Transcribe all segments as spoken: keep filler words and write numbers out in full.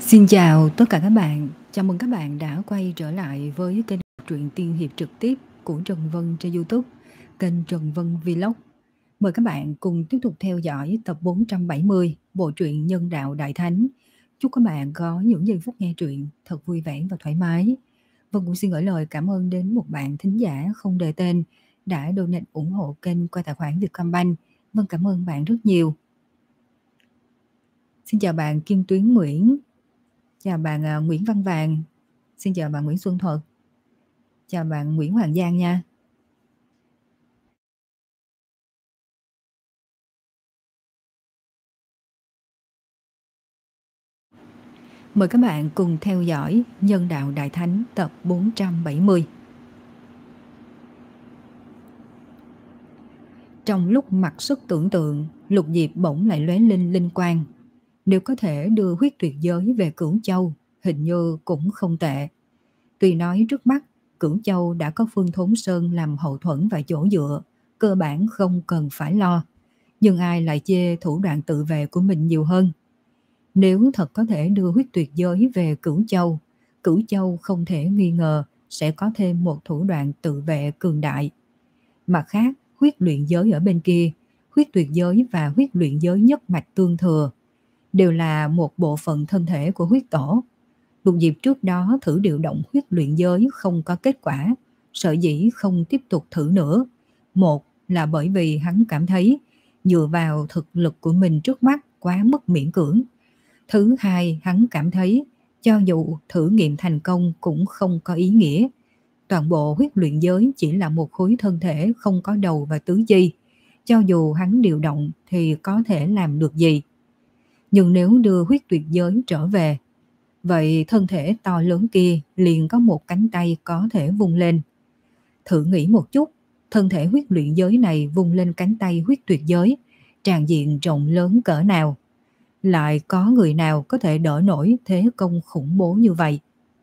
Xin chào tất cả các bạn, chào mừng các bạn đã quay trở lại với kênh truyện tiên hiệp trực tiếp của Trần Vân trên YouTube, kênh Trần Vân Vlog. Mời các bạn cùng tiếp tục theo dõi tập bốn trăm bảy mươi bộ truyện Nhân Đạo Đại Thánh. Chúc các bạn có những giây phút nghe truyện thật vui vẻ và thoải mái. Vân cũng xin gửi lời cảm ơn đến một bạn thính giả không đề tên đã donate ủng hộ kênh qua tài khoản Vietcombank. Vân cảm ơn bạn rất nhiều. Xin chào bạn Kim Tuyến Nguyễn. Chào bạn uh, Nguyễn Văn Vàng. Xin chào bạn Nguyễn Xuân Thuật. Chào bạn Nguyễn Hoàng Giang nha. Mời các bạn cùng theo dõi Nhân Đạo Đại Thánh tập bốn trăm bảy mươi. Trong lúc mặc sức tưởng tượng, Lục Diệp bỗng lại lóe lên linh quang. Nếu có thể đưa huyết tuyệt giới về Cửu Châu, hình như cũng không tệ. Tuy nói trước mắt, Cửu Châu đã có Phương Thốn Sơn làm hậu thuẫn và chỗ dựa, cơ bản không cần phải lo. Nhưng ai lại chê thủ đoạn tự vệ của mình nhiều hơn. Nếu thật có thể đưa huyết tuyệt giới về Cửu Châu, Cửu Châu không thể nghi ngờ sẽ có thêm một thủ đoạn tự vệ cường đại. Mặt khác, huyết luyện giới ở bên kia, huyết tuyệt giới và huyết luyện giới nhất mạch tương thừa, đều là một bộ phận thân thể của huyết tổ. Lục Diệp trước đó thử điều động huyết luyện giới không có kết quả, sợ dĩ không tiếp tục thử nữa. Một là bởi vì hắn cảm thấy dựa vào thực lực của mình trước mắt quá mức miễn cưỡng. Thứ hai, hắn cảm thấy cho dù thử nghiệm thành công cũng không có ý nghĩa. Toàn bộ huyết luyện giới chỉ là một khối thân thể không có đầu và tứ chi. Cho dù hắn điều động thì có thể làm được gì? Nhưng nếu đưa huyết tuyệt giới trở về, vậy thân thể to lớn kia liền có một cánh tay có thể vung lên. Thử nghĩ một chút, thân thể huyết luyện giới này vung lên cánh tay huyết tuyệt giới, tràn diện rộng lớn cỡ nào? Lại có người nào có thể đỡ nổi thế công khủng bố như vậy?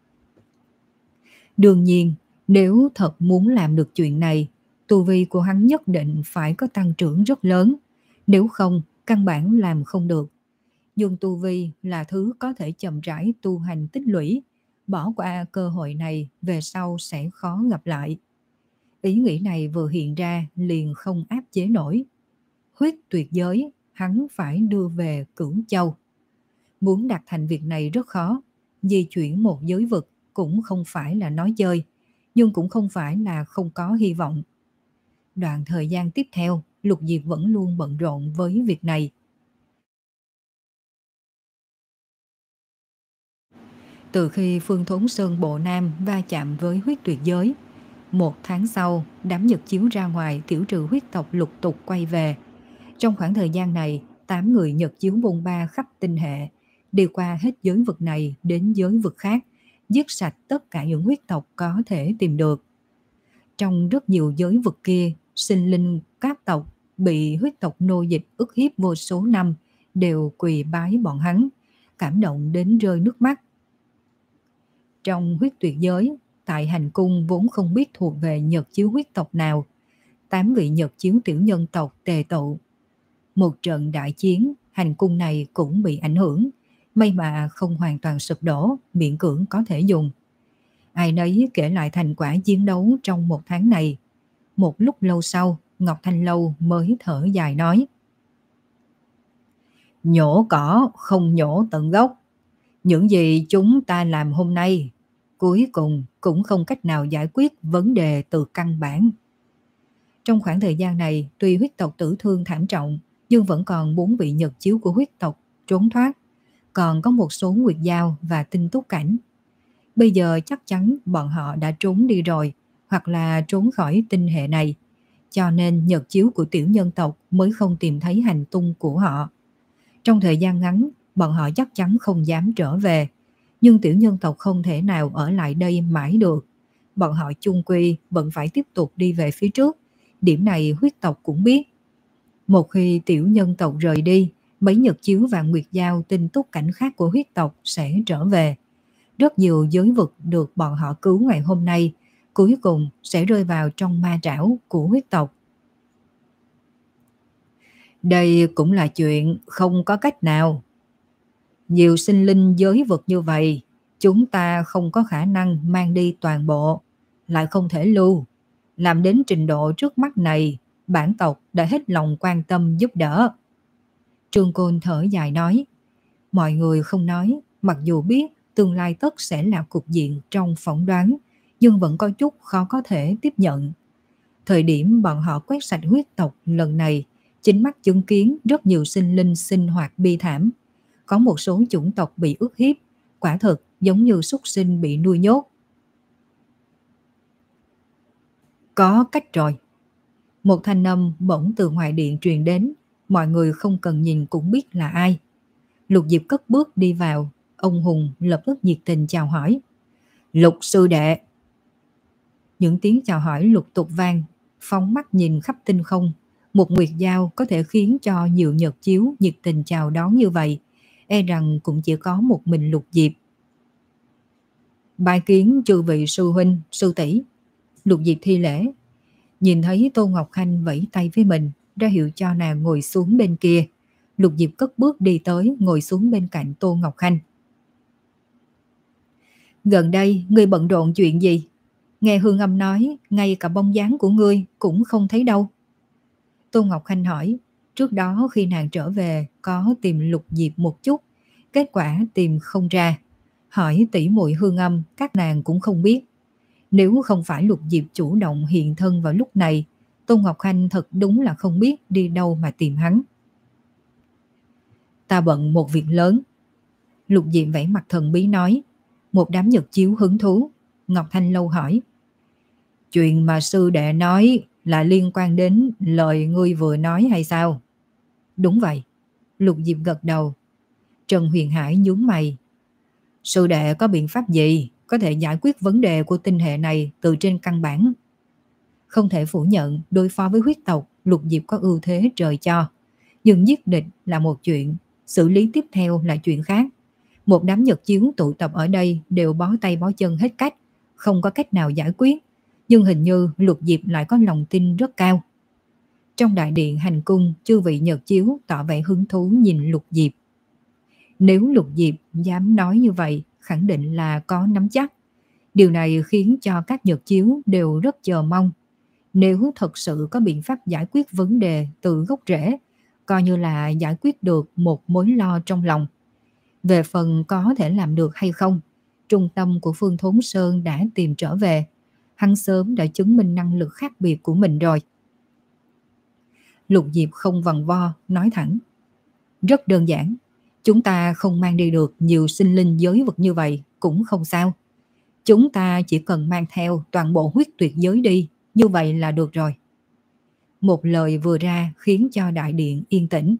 Đương nhiên, nếu thật muốn làm được chuyện này, tu vi của hắn nhất định phải có tăng trưởng rất lớn, nếu không, căn bản làm không được. Nhưng tu vi là thứ có thể chậm rãi tu hành tích lũy, bỏ qua cơ hội này về sau sẽ khó gặp lại. Ý nghĩ này vừa hiện ra liền không áp chế nổi. Huyết tuyệt giới, hắn phải đưa về Cửu Châu. Muốn đạt thành việc này rất khó, di chuyển một giới vực cũng không phải là nói chơi, nhưng cũng không phải là không có hy vọng. Đoạn thời gian tiếp theo, Lục Diệp vẫn luôn bận rộn với việc này. Từ khi Phương Thốn Sơn Bộ Nam va chạm với huyết tuyệt giới, một tháng sau, đám nhật chiếu ra ngoài tiểu trừ huyết tộc lục tục quay về. Trong khoảng thời gian này, tám người nhật chiếu bôn ba khắp tinh hệ, đi qua hết giới vực này đến giới vực khác, giết sạch tất cả những huyết tộc có thể tìm được. Trong rất nhiều giới vực kia, sinh linh các tộc bị huyết tộc nô dịch ức hiếp vô số năm đều quỳ bái bọn hắn, cảm động đến rơi nước mắt. Trong huyết tuyệt giới, tại hành cung vốn không biết thuộc về nhật chiếu huyết tộc nào, tám vị nhật chiếu tiểu nhân tộc tề tụ. Một trận đại chiến, hành cung này cũng bị ảnh hưởng, may mà không hoàn toàn sụp đổ, miễn cưỡng có thể dùng. Ai nấy kể lại thành quả chiến đấu trong một tháng này. Một lúc lâu sau, Ngọc Thanh Lâu mới thở dài nói: Nhổ cỏ không nhổ tận gốc. Những gì chúng ta làm hôm nay, cuối cùng cũng không cách nào giải quyết vấn đề từ căn bản. Trong khoảng thời gian này, tuy huyết tộc tử thương thảm trọng, nhưng vẫn còn bốn vị nhật chiếu của huyết tộc trốn thoát, còn có một số nguyệt giao và tinh túc cảnh. Bây giờ chắc chắn bọn họ đã trốn đi rồi, hoặc là trốn khỏi tinh hệ này, cho nên nhật chiếu của tiểu nhân tộc mới không tìm thấy hành tung của họ. Trong thời gian ngắn, bọn họ chắc chắn không dám trở về, nhưng tiểu nhân tộc không thể nào ở lại đây mãi được. Bọn họ chung quy vẫn phải tiếp tục đi về phía trước, điểm này huyết tộc cũng biết. Một khi tiểu nhân tộc rời đi, mấy nhật chiếu và nguyệt giao tinh túc cảnh khác của huyết tộc sẽ trở về. Rất nhiều giới vực được bọn họ cứu ngày hôm nay, cuối cùng sẽ rơi vào trong ma trảo của huyết tộc. Đây cũng là chuyện không có cách nào. Nhiều sinh linh giới vực như vậy, chúng ta không có khả năng mang đi toàn bộ, lại không thể lưu. Làm đến trình độ trước mắt này, bản tộc đã hết lòng quan tâm giúp đỡ. Trương Côn thở dài nói, mọi người không nói, mặc dù biết tương lai tất sẽ là cục diện trong phỏng đoán, nhưng vẫn có chút khó có thể tiếp nhận. Thời điểm bọn họ quét sạch huyết tộc lần này, chính mắt chứng kiến rất nhiều sinh linh sinh hoạt bi thảm. Có một số chủng tộc bị ức hiếp, quả thực giống như súc sinh bị nuôi nhốt. Có cách rồi. Một thanh âm bỗng từ ngoài điện truyền đến, mọi người không cần nhìn cũng biết là ai. Lục Diệp cất bước đi vào, ông Hùng lập tức nhiệt tình chào hỏi. Lục sư đệ. Những tiếng chào hỏi lục tục vang, phóng mắt nhìn khắp tinh không. Một nguyệt giao có thể khiến cho nhiều nhật chiếu nhiệt tình chào đón như vậy, e rằng cũng chỉ có một mình Lục Diệp. Bài kiến chư vị sư huynh, sư tỷ. Lục Diệp thi lễ, nhìn thấy Tô Ngọc Khanh vẫy tay với mình, ra hiệu cho nàng ngồi xuống bên kia. Lục Diệp cất bước đi tới, ngồi xuống bên cạnh Tô Ngọc Khanh. Gần đây ngươi bận rộn chuyện gì? Nghe Hương Âm nói, ngay cả bóng dáng của ngươi cũng không thấy đâu. Tô Ngọc Khanh hỏi, trước đó khi nàng trở về có tìm Lục Diệp một chút, kết quả tìm không ra. Hỏi tỷ muội Hương Âm, các nàng cũng không biết. Nếu không phải Lục Diệp chủ động hiện thân vào lúc này, Tô Ngọc Khanh thật đúng là không biết đi đâu mà tìm hắn. Ta bận một việc lớn. Lục Diệp vẫy mặt thần bí nói. Một đám nhật chiếu hứng thú. Ngọc Thanh Lâu hỏi, chuyện mà sư đệ nói là liên quan đến lời ngươi vừa nói hay sao? Đúng vậy. Lục Diệp gật đầu. Trần Huyền Hải nhướng mày. Sư đệ có biện pháp gì có thể giải quyết vấn đề của tinh hệ này từ trên căn bản? Không thể phủ nhận đối phó với huyết tộc, Lục Diệp có ưu thế trời cho. Nhưng giết địch là một chuyện, xử lý tiếp theo là chuyện khác. Một đám nhật chiếu tụ tập ở đây đều bó tay bó chân hết cách, không có cách nào giải quyết. Nhưng hình như Lục Diệp lại có lòng tin rất cao. Trong đại điện hành cung, chư vị nhật chiếu tỏ vẻ hứng thú nhìn Lục Diệp. Nếu Lục Diệp dám nói như vậy, khẳng định là có nắm chắc. Điều này khiến cho các nhật chiếu đều rất chờ mong. Nếu thật sự có biện pháp giải quyết vấn đề từ gốc rễ, coi như là giải quyết được một mối lo trong lòng. Về phần có thể làm được hay không, trung tâm của Phương Thốn Sơn đã tìm trở về. Hắn sớm đã chứng minh năng lực khác biệt của mình rồi. Lục Diệp không vòng vo, nói thẳng. Rất đơn giản, chúng ta không mang đi được nhiều sinh linh giới vực như vậy cũng không sao. Chúng ta chỉ cần mang theo toàn bộ huyết tuyệt giới đi, như vậy là được rồi. Một lời vừa ra khiến cho đại điện yên tĩnh.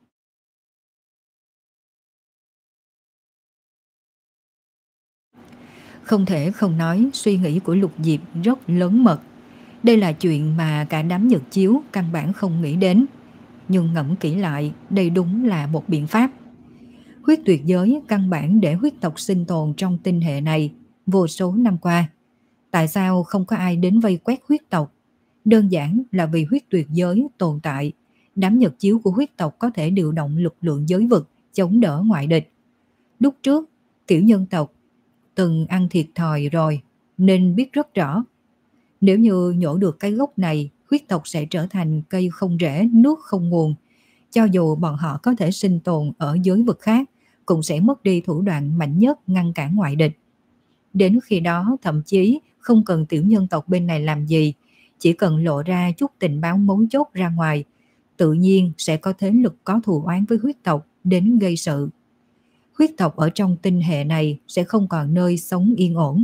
Không thể không nói suy nghĩ của Lục Diệp rất lớn mật. Đây là chuyện mà cả đám nhật chiếu căn bản không nghĩ đến. Nhưng ngẫm kỹ lại, đây đúng là một biện pháp. Huyết tuyệt giới căn bản để huyết tộc sinh tồn trong tinh hệ này vô số năm qua. Tại sao không có ai đến vây quét huyết tộc? Đơn giản là vì huyết tuyệt giới tồn tại. Đám nhật chiếu của huyết tộc có thể điều động lực lượng giới vực chống đỡ ngoại địch. Lúc trước, kiểu nhân tộc từng ăn thiệt thòi rồi nên biết rất rõ. Nếu như nhổ được cái gốc này, huyết tộc sẽ trở thành cây không rễ, nước không nguồn. Cho dù bọn họ có thể sinh tồn ở giới vực khác, cũng sẽ mất đi thủ đoạn mạnh nhất ngăn cản ngoại địch. Đến khi đó thậm chí không cần tiểu nhân tộc bên này làm gì, chỉ cần lộ ra chút tình báo mấu chốt ra ngoài, tự nhiên sẽ có thế lực có thù oán với huyết tộc đến gây sự. Huyết tộc ở trong tinh hệ này sẽ không còn nơi sống yên ổn.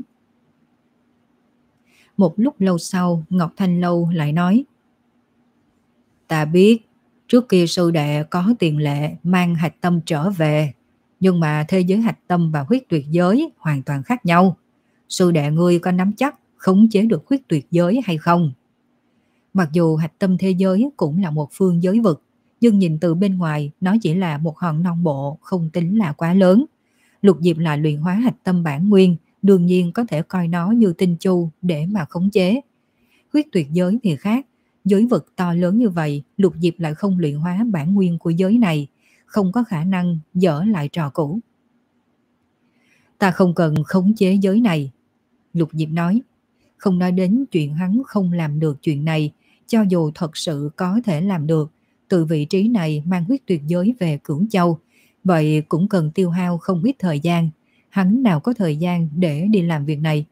Một lúc lâu sau, Ngọc Thanh Lâu lại nói. Ta biết, trước kia sư đệ có tiền lệ mang hạch tâm trở về, nhưng mà thế giới hạch tâm và huyết tuyệt giới hoàn toàn khác nhau. Sư đệ ngươi có nắm chắc khống chế được huyết tuyệt giới hay không? Mặc dù hạch tâm thế giới cũng là một phương giới vực, nhưng nhìn từ bên ngoài nó chỉ là một hòn non bộ, không tính là quá lớn. Lục Diệp là luyện hóa hạch tâm bản nguyên, đương nhiên có thể coi nó như tinh chu để mà khống chế. Huyết tuyệt giới thì khác, giới vực to lớn như vậy, Lục Diệp lại không luyện hóa bản nguyên của giới này, không có khả năng dở lại trò cũ. Ta không cần khống chế giới này, Lục Diệp nói. Không nói đến chuyện hắn không làm được chuyện này, cho dù thật sự có thể làm được, từ vị trí này mang huyết tuyệt giới về Cửu Châu, vậy cũng cần tiêu hao không ít thời gian. Hắn nào có thời gian để đi làm việc này.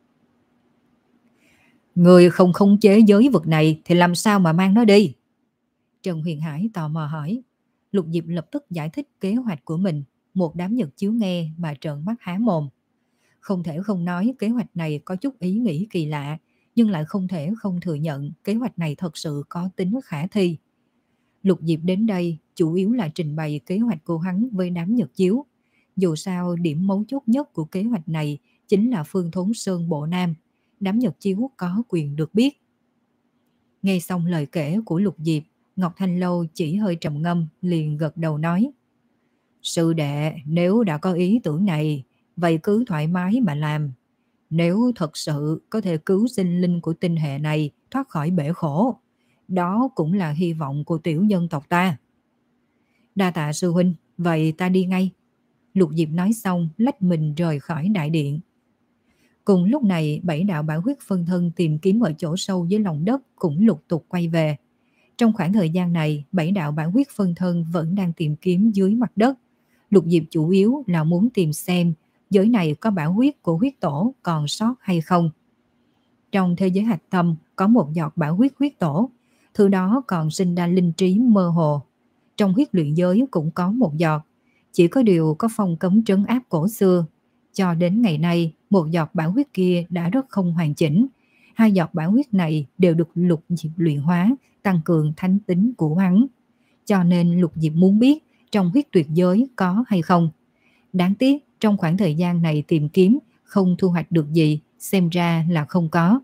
Người không khống chế giới vực này thì làm sao mà mang nó đi? Trần Huyền Hải tò mò hỏi. Lục Diệp lập tức giải thích kế hoạch của mình. Một đám Nhật chiếu nghe mà trợn mắt há mồm. Không thể không nói kế hoạch này có chút ý nghĩ kỳ lạ, nhưng lại không thể không thừa nhận kế hoạch này thật sự có tính khả thi. Lục Diệp đến đây chủ yếu là trình bày kế hoạch của hắn với đám Nhật chiếu. Dù sao điểm mấu chốt nhất của kế hoạch này chính là Phương Thốn Sơn Bộ Nam. Đám Nhật chiếu có quyền được biết. Nghe xong lời kể của Lục Diệp, Ngọc Thanh Lâu chỉ hơi trầm ngâm liền gật đầu nói. Sư đệ, nếu đã có ý tưởng này, vậy cứ thoải mái mà làm. Nếu thật sự có thể cứu sinh linh của tinh hệ này thoát khỏi bể khổ, đó cũng là hy vọng của tiểu nhân tộc ta. Đa tạ sư huynh, vậy ta đi ngay. Lục Diệp nói xong lách mình rời khỏi đại điện. Cùng lúc này bảy đạo bảo huyết phân thân tìm kiếm ở chỗ sâu dưới lòng đất cũng lục tục quay về. Trong khoảng thời gian này, bảy đạo bảo huyết phân thân vẫn đang tìm kiếm dưới mặt đất. Lục Diệp chủ yếu là muốn tìm xem giới này có bảo huyết của huyết tổ còn sót hay không. Trong thế giới hạch tâm có một giọt bảo huyết huyết tổ, thứ đó còn sinh ra linh trí mơ hồ. Trong huyết luyện giới cũng có một giọt, chỉ có điều có phong cấm trấn áp cổ xưa. Cho đến ngày nay, một giọt bảo huyết kia đã rất không hoàn chỉnh. Hai giọt bảo huyết này đều được Lục Diệp luyện hóa, tăng cường thánh tính của hắn. Cho nên Lục Diệp muốn biết trong huyết tuyệt giới có hay không. Đáng tiếc trong khoảng thời gian này tìm kiếm không thu hoạch được gì, xem ra là không có.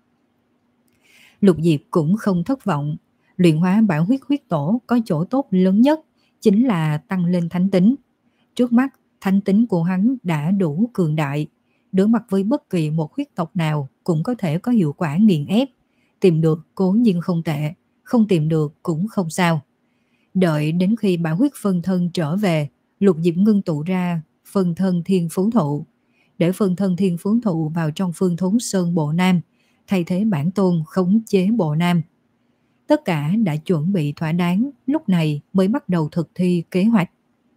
Lục Diệp cũng không thất vọng. Luyện hóa bảo huyết huyết tổ có chỗ tốt lớn nhất chính là tăng lên thánh tính. Trước mắt thánh tính của hắn đã đủ cường đại, đối mặt với bất kỳ một huyết tộc nào cũng có thể có hiệu quả nghiền ép. Tìm được cố nhiên không tệ, không tìm được cũng không sao. Đợi đến khi bảo huyết phân thân trở về, Lục Diệp ngưng tụ ra phân thân thiên phú thụ, để phân thân thiên phú thụ vào trong Phương Thốn Sơn Bộ Nam, thay thế bản tôn khống chế Bộ Nam. Tất cả đã chuẩn bị thỏa đáng, lúc này mới bắt đầu thực thi kế hoạch.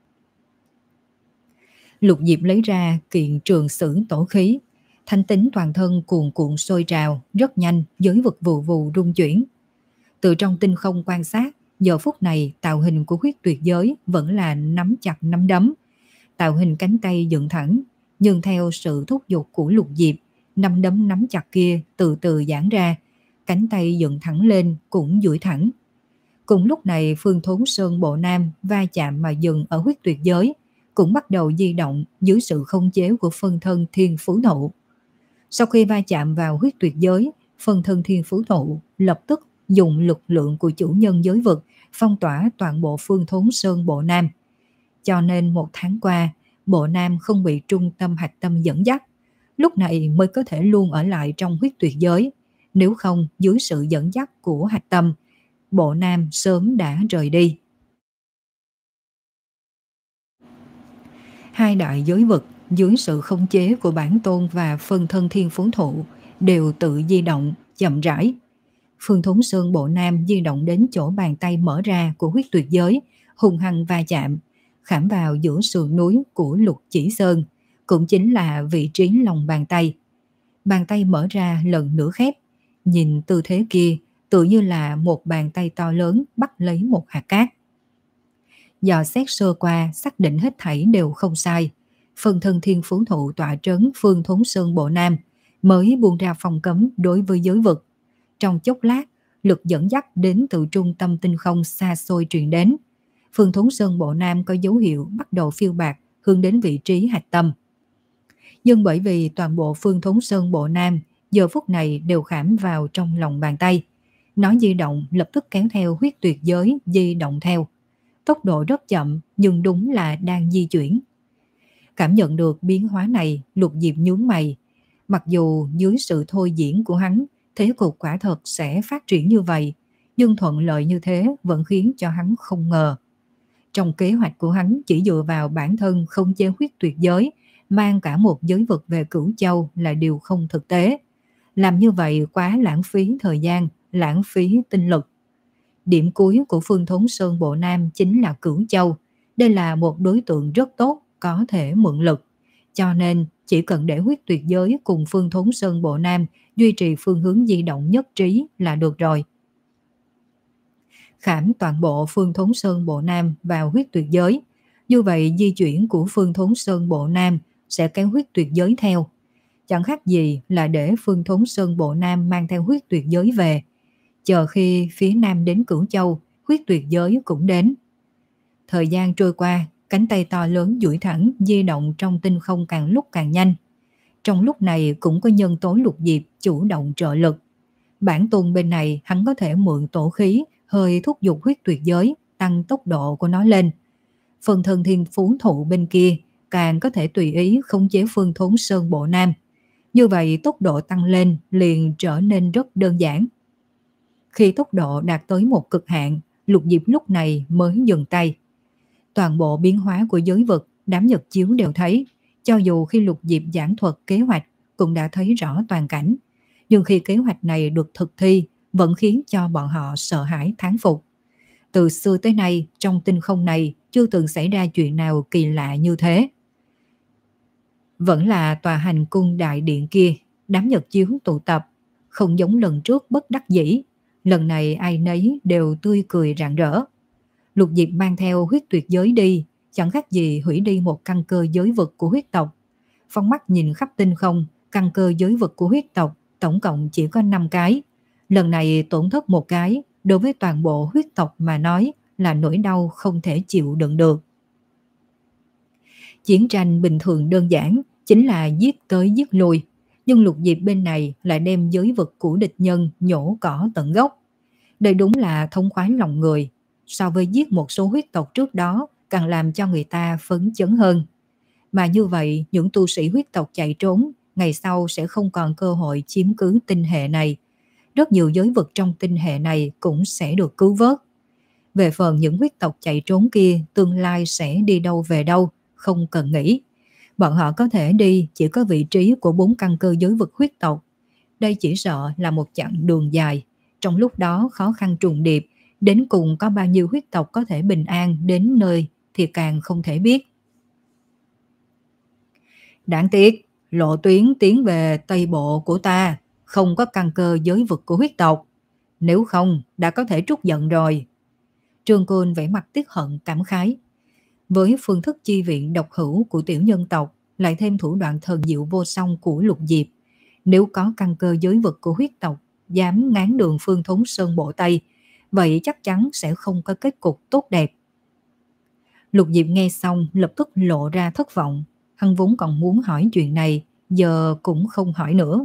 Lục Diệp lấy ra kiện trường sử tổ khí, thanh tính toàn thân cuồn cuộn sôi trào, rất nhanh giới vực vù vù rung chuyển. Từ trong tinh không quan sát, giờ phút này tạo hình của huyết tuyệt giới vẫn là nắm chặt nắm đấm. Tạo hình cánh tay dựng thẳng, nhưng theo sự thúc giục của Lục Diệp, nắm đấm nắm chặt kia từ từ giãn ra, cánh tay dựng thẳng lên cũng duỗi thẳng. Cùng lúc này Phương Thốn Sơn Bộ Nam va chạm mà dừng ở huyết tuyệt giới, cũng bắt đầu di động dưới sự không chế của phân thân thiên phú thụ. Sau khi va chạm vào huyết tuyệt giới, phân thân thiên phú thụ lập tức dùng lực lượng của chủ nhân giới vực phong tỏa toàn bộ Phương Thốn Sơn Bộ Nam. Cho nên một tháng qua, Bộ Nam không bị trung tâm hạch tâm dẫn dắt, lúc này mới có thể luôn ở lại trong huyết tuyệt giới. Nếu không, dưới sự dẫn dắt của hạch tâm, Bộ Nam sớm đã rời đi. Hai đại giới vực dưới sự khống chế của bản tôn và phân thân thiên phú thụ đều tự di động chậm rãi. Phương Thốn Sơn Bộ Nam di động đến chỗ bàn tay mở ra của huyết tuyệt giới, hung hăng va chạm, khảm vào giữa sườn núi của Lục Chỉ Sơn, cũng chính là vị trí lòng bàn tay. Bàn tay mở ra lần nữa khép, nhìn tư thế kia tự như là một bàn tay to lớn bắt lấy một hạt cát. Dò xét sơ qua xác định hết thảy đều không sai, phân thân thiên phú thụ tọa trấn Phương Thốn Sơn Bộ Nam mới buông ra phòng cấm đối với giới vực. Trong chốc lát, lực dẫn dắt đến từ trung tâm tinh không xa xôi truyền đến. Phương Thốn Sơn Bộ Nam có dấu hiệu bắt đầu phiêu bạt hướng đến vị trí hạch tâm. Nhưng bởi vì toàn bộ Phương Thốn Sơn Bộ Nam giờ phút này đều khảm vào trong lòng bàn tay, nó di động lập tức kéo theo huyết tuyệt giới di động theo. Tốc độ rất chậm nhưng đúng là đang di chuyển. Cảm nhận được biến hóa này, Lục Diệp nhướng mày. Mặc dù dưới sự thôi diễn của hắn, thế cục quả thật sẽ phát triển như vậy, nhưng thuận lợi như thế vẫn khiến cho hắn không ngờ. Trong kế hoạch của hắn chỉ dựa vào bản thân không chế huyết tuyệt giới, mang cả một giới vực về Cửu Châu là điều không thực tế. Làm như vậy quá lãng phí thời gian, lãng phí tinh lực. Điểm cuối của Phương Thốn Sơn Bộ Nam chính là Cửu Châu. Đây là một đối tượng rất tốt, có thể mượn lực. Cho nên chỉ cần để huyết tuyệt giới cùng Phương Thốn Sơn Bộ Nam duy trì phương hướng di động nhất trí là được rồi. Khảm toàn bộ Phương Thốn Sơn Bộ Nam vào huyết tuyệt giới. Như vậy di chuyển của Phương Thốn Sơn Bộ Nam sẽ kéo huyết tuyệt giới theo. Chẳng khác gì là để Phương Thốn Sơn Bộ Nam mang theo huyết tuyệt giới về. Chờ khi phía Nam đến Cửu Châu, huyết tuyệt giới cũng đến. Thời gian trôi qua, cánh tay to lớn duỗi thẳng di động trong tinh không càng lúc càng nhanh. Trong lúc này cũng có nhân tố Lục Diệp chủ động trợ lực. Bản tôn bên này hắn có thể mượn tổ khí hơi thúc giục huyết tuyệt giới, tăng tốc độ của nó lên. Phần thân thiên phú thụ bên kia càng có thể tùy ý khống chế Phương Thốn Sơn Bộ Nam. Như vậy tốc độ tăng lên liền trở nên rất đơn giản. Khi tốc độ đạt tới một cực hạn, Lục Diệp lúc này mới dừng tay. Toàn bộ biến hóa của giới vực, đám Nhật Chiếu đều thấy. Cho dù khi Lục Diệp giảng thuật kế hoạch cũng đã thấy rõ toàn cảnh. Nhưng khi kế hoạch này được thực thi vẫn khiến cho bọn họ sợ hãi thán phục. Từ xưa tới nay trong tinh không này chưa từng xảy ra chuyện nào kỳ lạ như thế. Vẫn là tòa hành cung đại điện kia, đám Nhật Chiếu tụ tập, không giống lần trước bất đắc dĩ. Lần này ai nấy đều tươi cười rạng rỡ. Lục Diệp mang theo huyết tuyệt giới đi, chẳng khác gì hủy đi một căn cơ giới vực của huyết tộc. Phóng mắt nhìn khắp tinh không, căn cơ giới vực của huyết tộc tổng cộng chỉ có năm cái. Lần này tổn thất một cái, đối với toàn bộ huyết tộc mà nói là nỗi đau không thể chịu đựng được. Chiến tranh bình thường đơn giản, chính là giết tới giết lui. Nhưng Lục Diệp bên này lại đem giới vực của địch nhân nhổ cỏ tận gốc. Đây đúng là thông khoái lòng người. So với giết một số huyết tộc trước đó, càng làm cho người ta phấn chấn hơn. Mà như vậy, những tu sĩ huyết tộc chạy trốn, ngày sau sẽ không còn cơ hội chiếm cứ tinh hệ này. Rất nhiều giới vực trong tinh hệ này cũng sẽ được cứu vớt. Về phần những huyết tộc chạy trốn kia, tương lai sẽ đi đâu về đâu, không cần nghĩ. Bọn họ có thể đi chỉ có vị trí của bốn căn cơ giới vực huyết tộc. Đây chỉ sợ là một chặng đường dài. Trong lúc đó khó khăn trùng điệp, đến cùng có bao nhiêu huyết tộc có thể bình an đến nơi thì càng không thể biết. Đáng tiếc, lộ tuyến tiến về Tây Bộ của ta không có căn cơ giới vực của huyết tộc. Nếu không, đã có thể trút giận rồi. Trương Côn vẻ mặt tiếc hận cảm khái. Với phương thức chi viện độc hữu của tiểu nhân tộc, lại thêm thủ đoạn thần diệu vô song của Lục Diệp, nếu có căn cơ giới vực của huyết tộc dám ngáng đường Phương Thốn Sơn Bộ Tây, vậy chắc chắn sẽ không có kết cục tốt đẹp. Lục Diệp nghe xong lập tức lộ ra thất vọng. Hắn vốn còn muốn hỏi chuyện này, giờ cũng không hỏi nữa.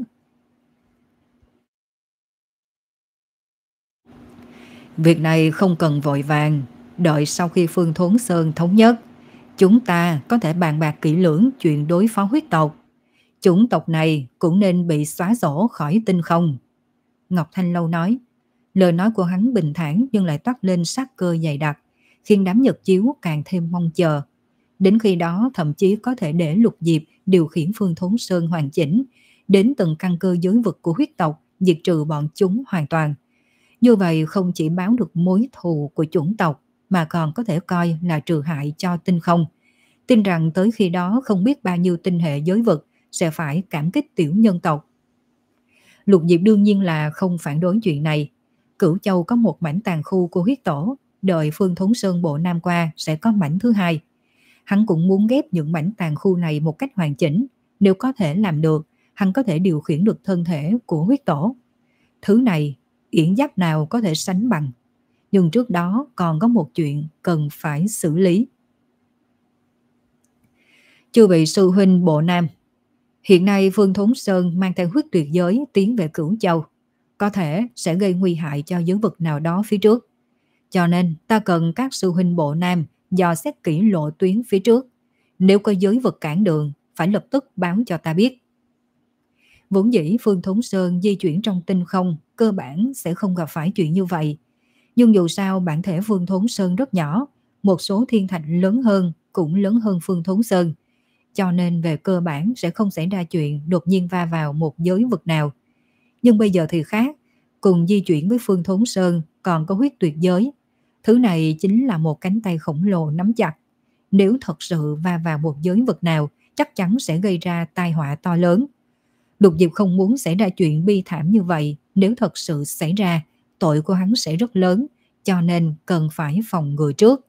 Việc này không cần vội vàng, đợi sau khi Phương Thốn Sơn thống nhất, chúng ta có thể bàn bạc kỹ lưỡng chuyện đối phó huyết tộc. Chủng tộc này cũng nên bị xóa sổ khỏi tinh không. Ngọc Thanh Lâu nói. Lời nói của hắn bình thản nhưng lại toát lên sát cơ dày đặc, khiến đám Nhật Chiếu càng thêm mong chờ. Đến khi đó thậm chí có thể để Lục Diệp điều khiển Phương Thốn Sơn hoàn chỉnh, đến từng căn cơ giới vực của huyết tộc, diệt trừ bọn chúng hoàn toàn. Như vậy không chỉ báo được mối thù của chủng tộc, mà còn có thể coi là trừ hại cho tinh không. Tin rằng tới khi đó không biết bao nhiêu tinh hệ giới vực sẽ phải cảm kích tiểu nhân tộc. Lục Diệp đương nhiên là không phản đối chuyện này. Cửu Châu có một mảnh tàn khu của huyết tổ, đợi Phương Thốn Sơn Bộ Nam qua sẽ có mảnh thứ hai. Hắn cũng muốn ghép những mảnh tàn khu này một cách hoàn chỉnh. Nếu có thể làm được, hắn có thể điều khiển được thân thể của huyết tổ. Thứ này, yển giáp nào có thể sánh bằng. Nhưng trước đó còn có một chuyện cần phải xử lý. Chư vị sư huynh Bộ Nam, hiện nay Phương Thốn Sơn mang theo huyết tuyệt giới tiến về Cửu Châu, có thể sẽ gây nguy hại cho giới vực nào đó phía trước. Cho nên ta cần các sư huynh Bộ Nam dò xét kỹ lộ tuyến phía trước. Nếu có giới vực cản đường, phải lập tức báo cho ta biết. Vốn dĩ Phương Thốn Sơn di chuyển trong tinh không, cơ bản sẽ không gặp phải chuyện như vậy. Nhưng dù sao bản thể Phương Thốn Sơn rất nhỏ, một số thiên thạch lớn hơn cũng lớn hơn Phương Thốn Sơn. cho nên về cơ bản sẽ không xảy ra chuyện đột nhiên va vào một giới vực nào. Nhưng bây giờ thì khác, cùng di chuyển với Phương Thốn Sơn còn có huyết tuyệt giới. Thứ này chính là một cánh tay khổng lồ nắm chặt. Nếu thật sự va vào một giới vực nào, chắc chắn sẽ gây ra tai họa to lớn. Lục Diệp không muốn xảy ra chuyện bi thảm như vậy. Nếu thật sự xảy ra, tội của hắn sẽ rất lớn, cho nên cần phải phòng ngừa trước.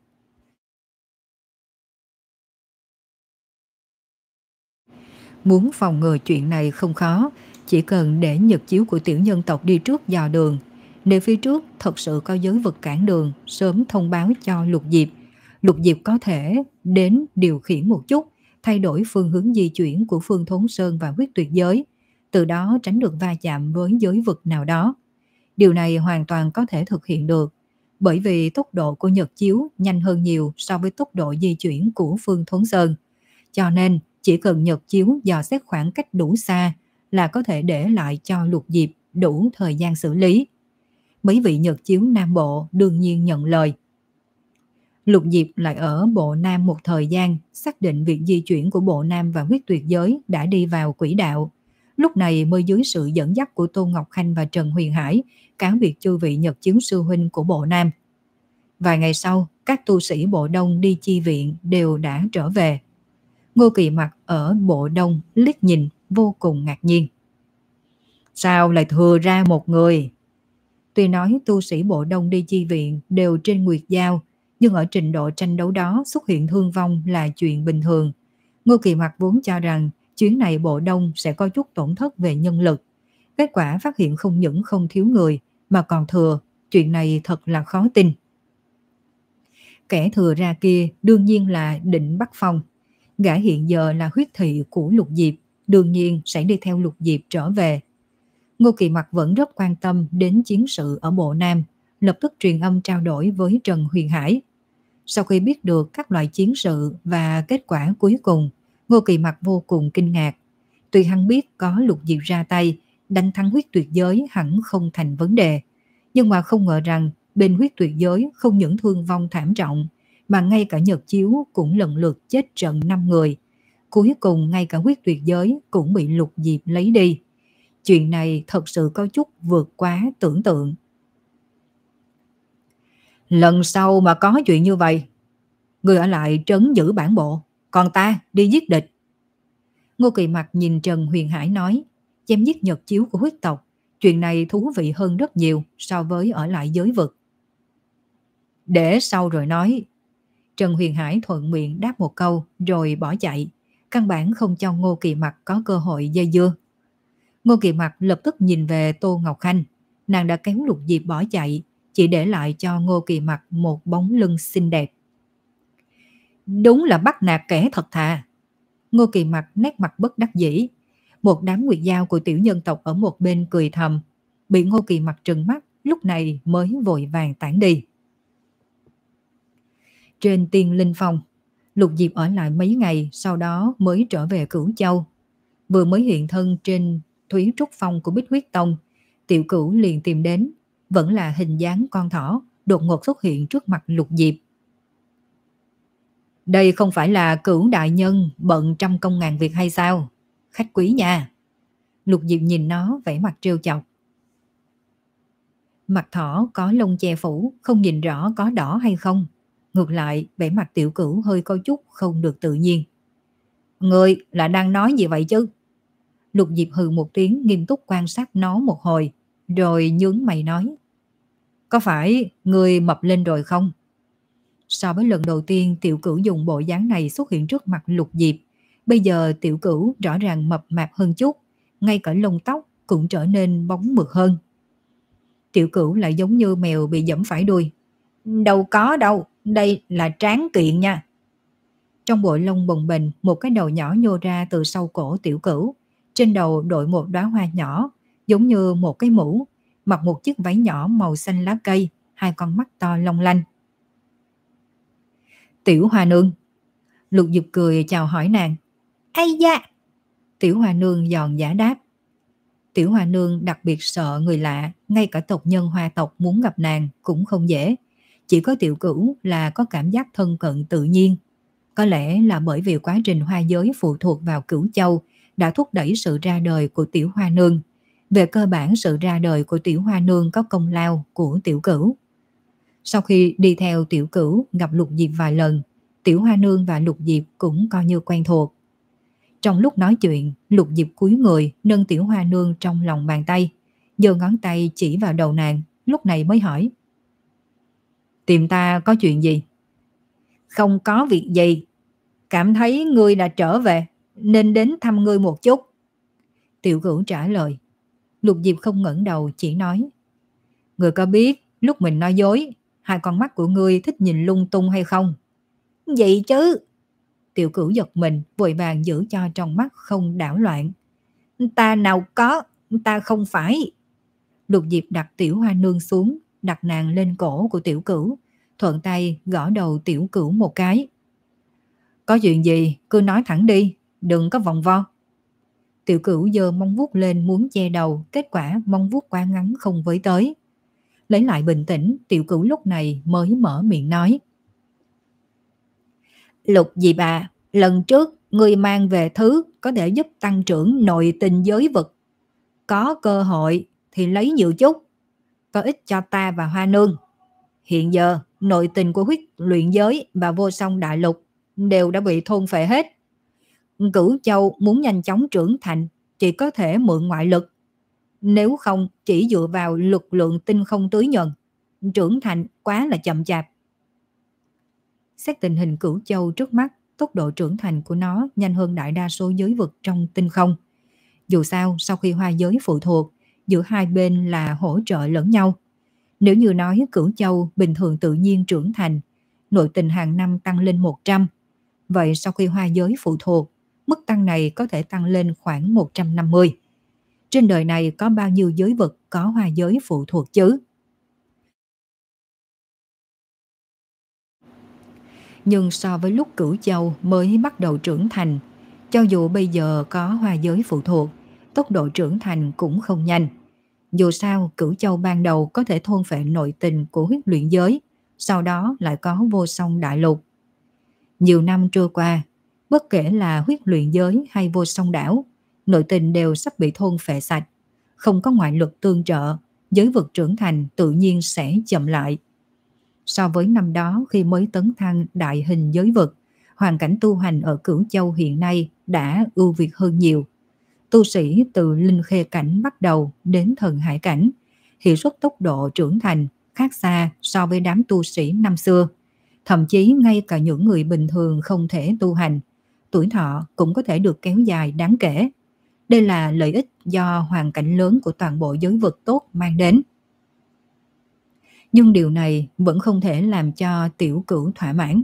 Muốn phòng ngừa chuyện này không khó, chỉ cần để nhật chiếu của tiểu nhân tộc đi trước dò đường. Nếu phía trước thật sự có giới vực cản đường, sớm thông báo cho Lục Diệp. Lục Diệp có thể đến điều khiển một chút, thay đổi phương hướng di chuyển của Phương Thốn Sơn và huyết tuyệt giới, từ đó tránh được va chạm với giới vực nào đó. Điều này hoàn toàn có thể thực hiện được, bởi vì tốc độ của nhật chiếu nhanh hơn nhiều so với tốc độ di chuyển của Phương Thốn Sơn. Cho nên, chỉ cần nhật chiếu dò xét khoảng cách đủ xa là có thể để lại cho Lục Diệp đủ thời gian xử lý. Mấy vị nhật chiếu Nam Bộ đương nhiên nhận lời. Lục Diệp lại ở Bộ Nam một thời gian, xác định việc di chuyển của Bộ Nam và huyết tuyệt giới đã đi vào quỹ đạo. Lúc này mới dưới sự dẫn dắt của Tôn Ngọc Khanh và Trần Huyền Hải cáo biệt chư vị nhật chiếu sư huynh của Bộ Nam. Vài ngày sau, các tu sĩ Bộ Đông đi chi viện đều đã trở về. Ngô Kỳ Mặc ở Bộ Đông liếc nhìn vô cùng ngạc nhiên. Sao lại thừa ra một người? Tuy nói tu sĩ Bộ Đông đi chi viện đều trên nguyệt giao, nhưng ở trình độ tranh đấu đó xuất hiện thương vong là chuyện bình thường. Ngô Kỳ Mặc vốn cho rằng chuyến này Bộ Đông sẽ có chút tổn thất về nhân lực. Kết quả phát hiện không những không thiếu người mà còn thừa, chuyện này thật là khó tin. Kẻ thừa ra kia đương nhiên là Định Bắc Phong. Gã hiện giờ là huyết thị của Lục Diệp, đương nhiên sẽ đi theo Lục Diệp trở về. Ngô Kỳ Mặc vẫn rất quan tâm đến chiến sự ở Bộ Nam, lập tức truyền âm trao đổi với Trần Huyền Hải. Sau khi biết được các loại chiến sự và kết quả cuối cùng, Ngô Kỳ Mặc vô cùng kinh ngạc. Tuy hắn biết có Lục Diệp ra tay, đánh thắng huyết tuyệt giới hẳn không thành vấn đề, nhưng mà không ngờ rằng bên huyết tuyệt giới không những thương vong thảm trọng, mà ngay cả nhật chiếu cũng lần lượt chết trận năm người. Cuối cùng ngay cả huyết tuyệt giới cũng bị Lục Diệp lấy đi. Chuyện này thật sự có chút vượt quá tưởng tượng. Lần sau mà có chuyện như vậy, người ở lại trấn giữ bản bộ, còn ta đi giết địch. Ngô Kỳ Mặc nhìn Trần Huyền Hải nói, chém giết nhật chiếu của huyết tộc, chuyện này thú vị hơn rất nhiều so với ở lại giới vực. Để sau rồi nói. Trần Huyền Hải thuận miệng đáp một câu rồi bỏ chạy, căn bản không cho Ngô Kỳ Mặc có cơ hội dây dưa. Ngô Kỳ Mặc lập tức nhìn về Tô Ngọc Khanh, nàng đã kéo Lục Diệp bỏ chạy, chỉ để lại cho Ngô Kỳ Mặc một bóng lưng xinh đẹp. Đúng là bắt nạt kẻ thật thà. Ngô Kỳ Mặc nét mặt bất đắc dĩ. Một đám nguyệt giao của tiểu nhân tộc ở một bên cười thầm, bị Ngô Kỳ Mặc trừng mắt, lúc này mới vội vàng tản đi. Trên Tiên Linh Phong, Lục Diệp ở lại mấy ngày, sau đó mới trở về Cửu Châu. Vừa mới hiện thân trên Thúy Trúc Phong của Bích Huyết Tông, Tiểu Cửu liền tìm đến, vẫn là hình dáng con thỏ, đột ngột xuất hiện trước mặt Lục Diệp. Đây không phải là Cửu đại nhân bận trăm công ngàn việc hay sao? Khách quý nha. Lục Diệp nhìn nó vẻ mặt trêu chọc. Mặt thỏ có lông che phủ, không nhìn rõ có đỏ hay không. Ngược lại, vẻ mặt Tiểu Cửu hơi có chút không được tự nhiên. Người là đang nói gì vậy chứ? Lục Diệp hừ một tiếng, nghiêm túc quan sát nó một hồi, rồi nhướng mày nói. Có phải người mập lên rồi không? So với lần đầu tiên Tiểu Cửu dùng bộ dáng này xuất hiện trước mặt Lục Diệp, bây giờ Tiểu Cửu rõ ràng mập mạp hơn chút, ngay cả lông tóc cũng trở nên bóng mượt hơn. Tiểu Cửu lại giống như mèo bị giẫm phải đuôi. Đâu có đâu, đây là tráng kiện nha. Trong bộ lông bồng bềnh, một cái đầu nhỏ nhô ra từ sau cổ Tiểu Cửu. Trên đầu đội một đóa hoa nhỏ, giống như một cái mũ, mặc một chiếc váy nhỏ màu xanh lá cây, hai con mắt to long lanh. Tiểu Hoa Nương. Lục Diệp cười chào hỏi nàng. Ây da! Tiểu Hoa Nương giòn giả đáp. Tiểu Hoa Nương đặc biệt sợ người lạ, ngay cả tộc nhân Hoa tộc muốn gặp nàng cũng không dễ. Chỉ có Tiểu Cửu là có cảm giác thân cận tự nhiên. Có lẽ là bởi vì quá trình hoa giới phụ thuộc vào Cửu Châu đã thúc đẩy sự ra đời của Tiểu Hoa Nương. Về cơ bản, sự ra đời của Tiểu Hoa Nương có công lao của Tiểu Cửu. Sau khi đi theo Tiểu Cửu gặp Lục Diệp vài lần, Tiểu Hoa Nương và Lục Diệp cũng coi như quen thuộc. Trong lúc nói chuyện, Lục Diệp cúi người nâng Tiểu Hoa Nương trong lòng bàn tay, giơ ngón tay chỉ vào đầu nàng, lúc này mới hỏi: Tìm ta có chuyện gì? Không có việc gì. Cảm thấy ngươi đã trở về nên đến thăm ngươi một chút. Tiểu Cửu trả lời. Lục Diệp không ngẩng đầu, chỉ nói: Ngươi có biết lúc mình nói dối, hai con mắt của ngươi thích nhìn lung tung hay không? Vậy chứ. Tiểu Cửu giật mình, vội vàng giữ cho trong mắt không đảo loạn. Ta nào có, ta không phải. Lục Diệp đặt Tiểu Hoa Nương xuống, đặt nàng lên cổ của Tiểu Cửu, thuận tay gõ đầu Tiểu Cửu một cái. Có chuyện gì cứ nói thẳng đi, đừng có vòng vo. Tiểu Cửu giơ móng vuốt lên muốn che đầu, kết quả móng vuốt quá ngắn không với tới. Lấy lại bình tĩnh, Tiểu Cửu lúc này mới mở miệng nói: Lục Diệp à, lần trước ngươi mang về thứ có thể giúp tăng trưởng nội tình giới vực. Có cơ hội thì lấy nhiều chút, có ích cho ta và Hoa Nương. Hiện giờ nội tình của huyết luyện giới và vô song đại lục đều đã bị thôn phệ hết. Cửu Châu muốn nhanh chóng trưởng thành chỉ có thể mượn ngoại lực. Nếu không chỉ dựa vào lực lượng tinh không tưới nhuần, trưởng thành quá là chậm chạp. Xét tình hình Cửu Châu trước mắt, tốc độ trưởng thành của nó nhanh hơn đại đa số giới vực trong tinh không. Dù sao, sau khi hoa giới phụ thuộc, giữa hai bên là hỗ trợ lẫn nhau. Nếu như nói Cửu Châu bình thường tự nhiên trưởng thành, nội tình hàng năm tăng lên một trăm, vậy sau khi hoa giới phụ thuộc, mức tăng này có thể tăng lên khoảng một trăm năm mươi. Trên đời này có bao nhiêu giới vực có hoa giới phụ thuộc chứ? Nhưng so với lúc Cửu Châu mới bắt đầu trưởng thành, cho dù bây giờ có hoa giới phụ thuộc, tốc độ trưởng thành cũng không nhanh. Dù sao, Cửu Châu ban đầu có thể thôn phệ nội tình của huyết luyện giới, sau đó lại có vô song đại lục. Nhiều năm trôi qua, bất kể là huyết luyện giới hay vô song đảo, nội tình đều sắp bị thôn phệ sạch. Không có ngoại lực tương trợ, giới vực trưởng thành tự nhiên sẽ chậm lại. So với năm đó khi mới tấn thăng đại hình giới vực, hoàn cảnh tu hành ở Cửu Châu hiện nay đã ưu việt hơn nhiều. Tu sĩ từ linh khê cảnh bắt đầu đến thần hải cảnh, hiệu suất tốc độ trưởng thành khác xa so với đám tu sĩ năm xưa. Thậm chí ngay cả những người bình thường không thể tu hành, tuổi thọ cũng có thể được kéo dài đáng kể. Đây là lợi ích do hoàn cảnh lớn của toàn bộ giới vực tốt mang đến. Nhưng điều này vẫn không thể làm cho Tiểu Cửu thỏa mãn.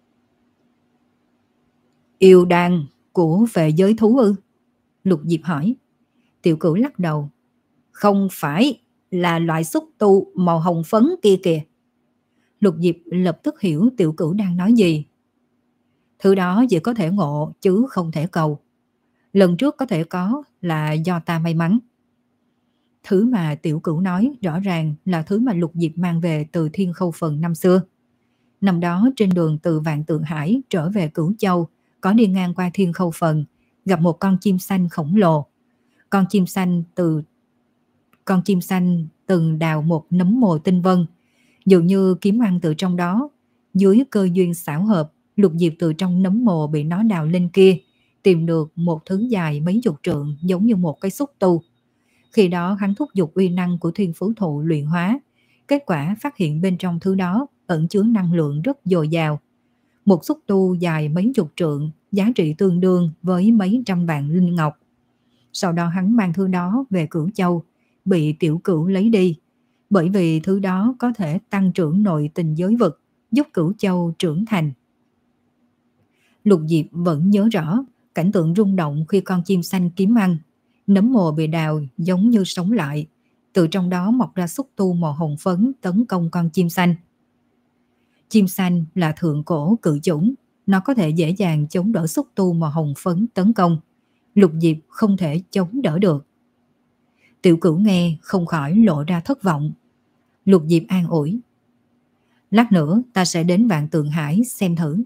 Yêu đan của về giới thú ư? Lục Diệp hỏi. Tiểu Cửu lắc đầu. Không phải, là loại xúc tu màu hồng phấn kia kìa. Lục Diệp lập tức hiểu Tiểu Cửu đang nói gì. Thứ đó chỉ có thể ngộ chứ không thể cầu. Lần trước có thể có là do ta may mắn. Thứ mà Tiểu Cửu nói rõ ràng là thứ mà Lục Diệp mang về từ Thiên Khâu Phần năm xưa. Năm đó trên đường từ Vạn Tượng Hải trở về Cửu Châu, có đi ngang qua Thiên Khâu Phần, gặp một con chim xanh khổng lồ. Con chim xanh từ con chim xanh từng đào một nấm mồ tinh vân, dường như kiếm ăn từ trong đó. Dưới cơ duyên xảo hợp, Lục Diệp từ trong nấm mồ bị nó đào lên kia tìm được một thứ dài mấy chục trượng, giống như một cái xúc tu. Khi đó hắn thúc giục uy năng của Thiên Phú Thụ luyện hóa, kết quả phát hiện bên trong thứ đó ẩn chứa năng lượng rất dồi dào. Một xúc tu dài mấy chục trượng, giá trị tương đương với mấy trăm vạn linh ngọc. Sau đó hắn mang thứ đó về Cửu Châu, bị Tiểu Cửu lấy đi, bởi vì thứ đó có thể tăng trưởng nội tình giới vực, giúp Cửu Châu trưởng thành. Lục Diệp vẫn nhớ rõ cảnh tượng rung động khi con chim xanh kiếm ăn. Nấm mồ bị đào giống như sống lại, từ trong đó mọc ra xúc tu màu hồng phấn tấn công con chim xanh. Chim xanh là thượng cổ cự chủng, nó có thể dễ dàng chống đỡ xúc tu màu hồng phấn tấn công. Lục Diệp không thể chống đỡ được. Tiểu Cửu nghe không khỏi lộ ra thất vọng. Lục Diệp an ủi. Lát nữa ta sẽ đến Vạn Tượng Hải xem thử,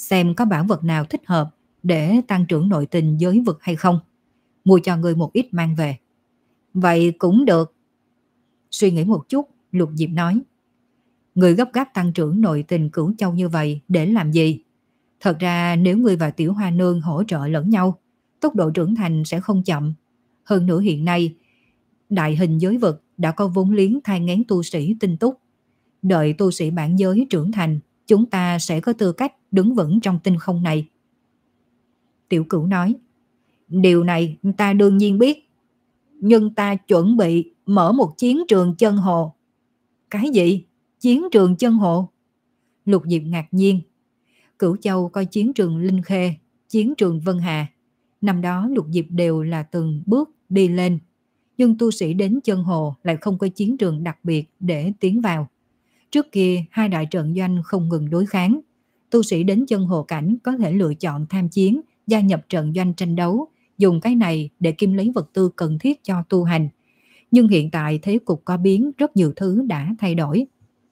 xem có bảo vật nào thích hợp để tăng trưởng nội tình giới vực hay không. Mua cho ngươi một ít mang về. Vậy cũng được. Suy nghĩ một chút, Lục Diệp nói. Ngươi gấp gáp tăng trưởng nội tình Cửu Châu như vậy để làm gì? Thật ra nếu ngươi và Tiểu Hoa Nương hỗ trợ lẫn nhau, tốc độ trưởng thành sẽ không chậm. Hơn nữa hiện nay, đại hình giới vực đã có vốn liếng thai nghén tu sĩ tinh túc. Đợi tu sĩ bản giới trưởng thành, chúng ta sẽ có tư cách đứng vững trong tinh không này. Tiểu Cửu nói, điều này ta đương nhiên biết, nhưng ta chuẩn bị mở một chiến trường chân hồ. Cái gì? Chiến trường chân hồ? Lục Diệp ngạc nhiên. Cửu Châu coi chiến trường Linh Khê, chiến trường Vân Hà. Năm đó Lục Diệp đều là từng bước đi lên. Nhưng tu sĩ đến chân hồ lại không có chiến trường đặc biệt để tiến vào. Trước kia hai đại trận doanh không ngừng đối kháng. Tu sĩ đến chân hồ cảnh có thể lựa chọn tham chiến, gia nhập trận doanh tranh đấu, dùng cái này để kiếm lấy vật tư cần thiết cho tu hành. Nhưng hiện tại thế cục có biến, rất nhiều thứ đã thay đổi.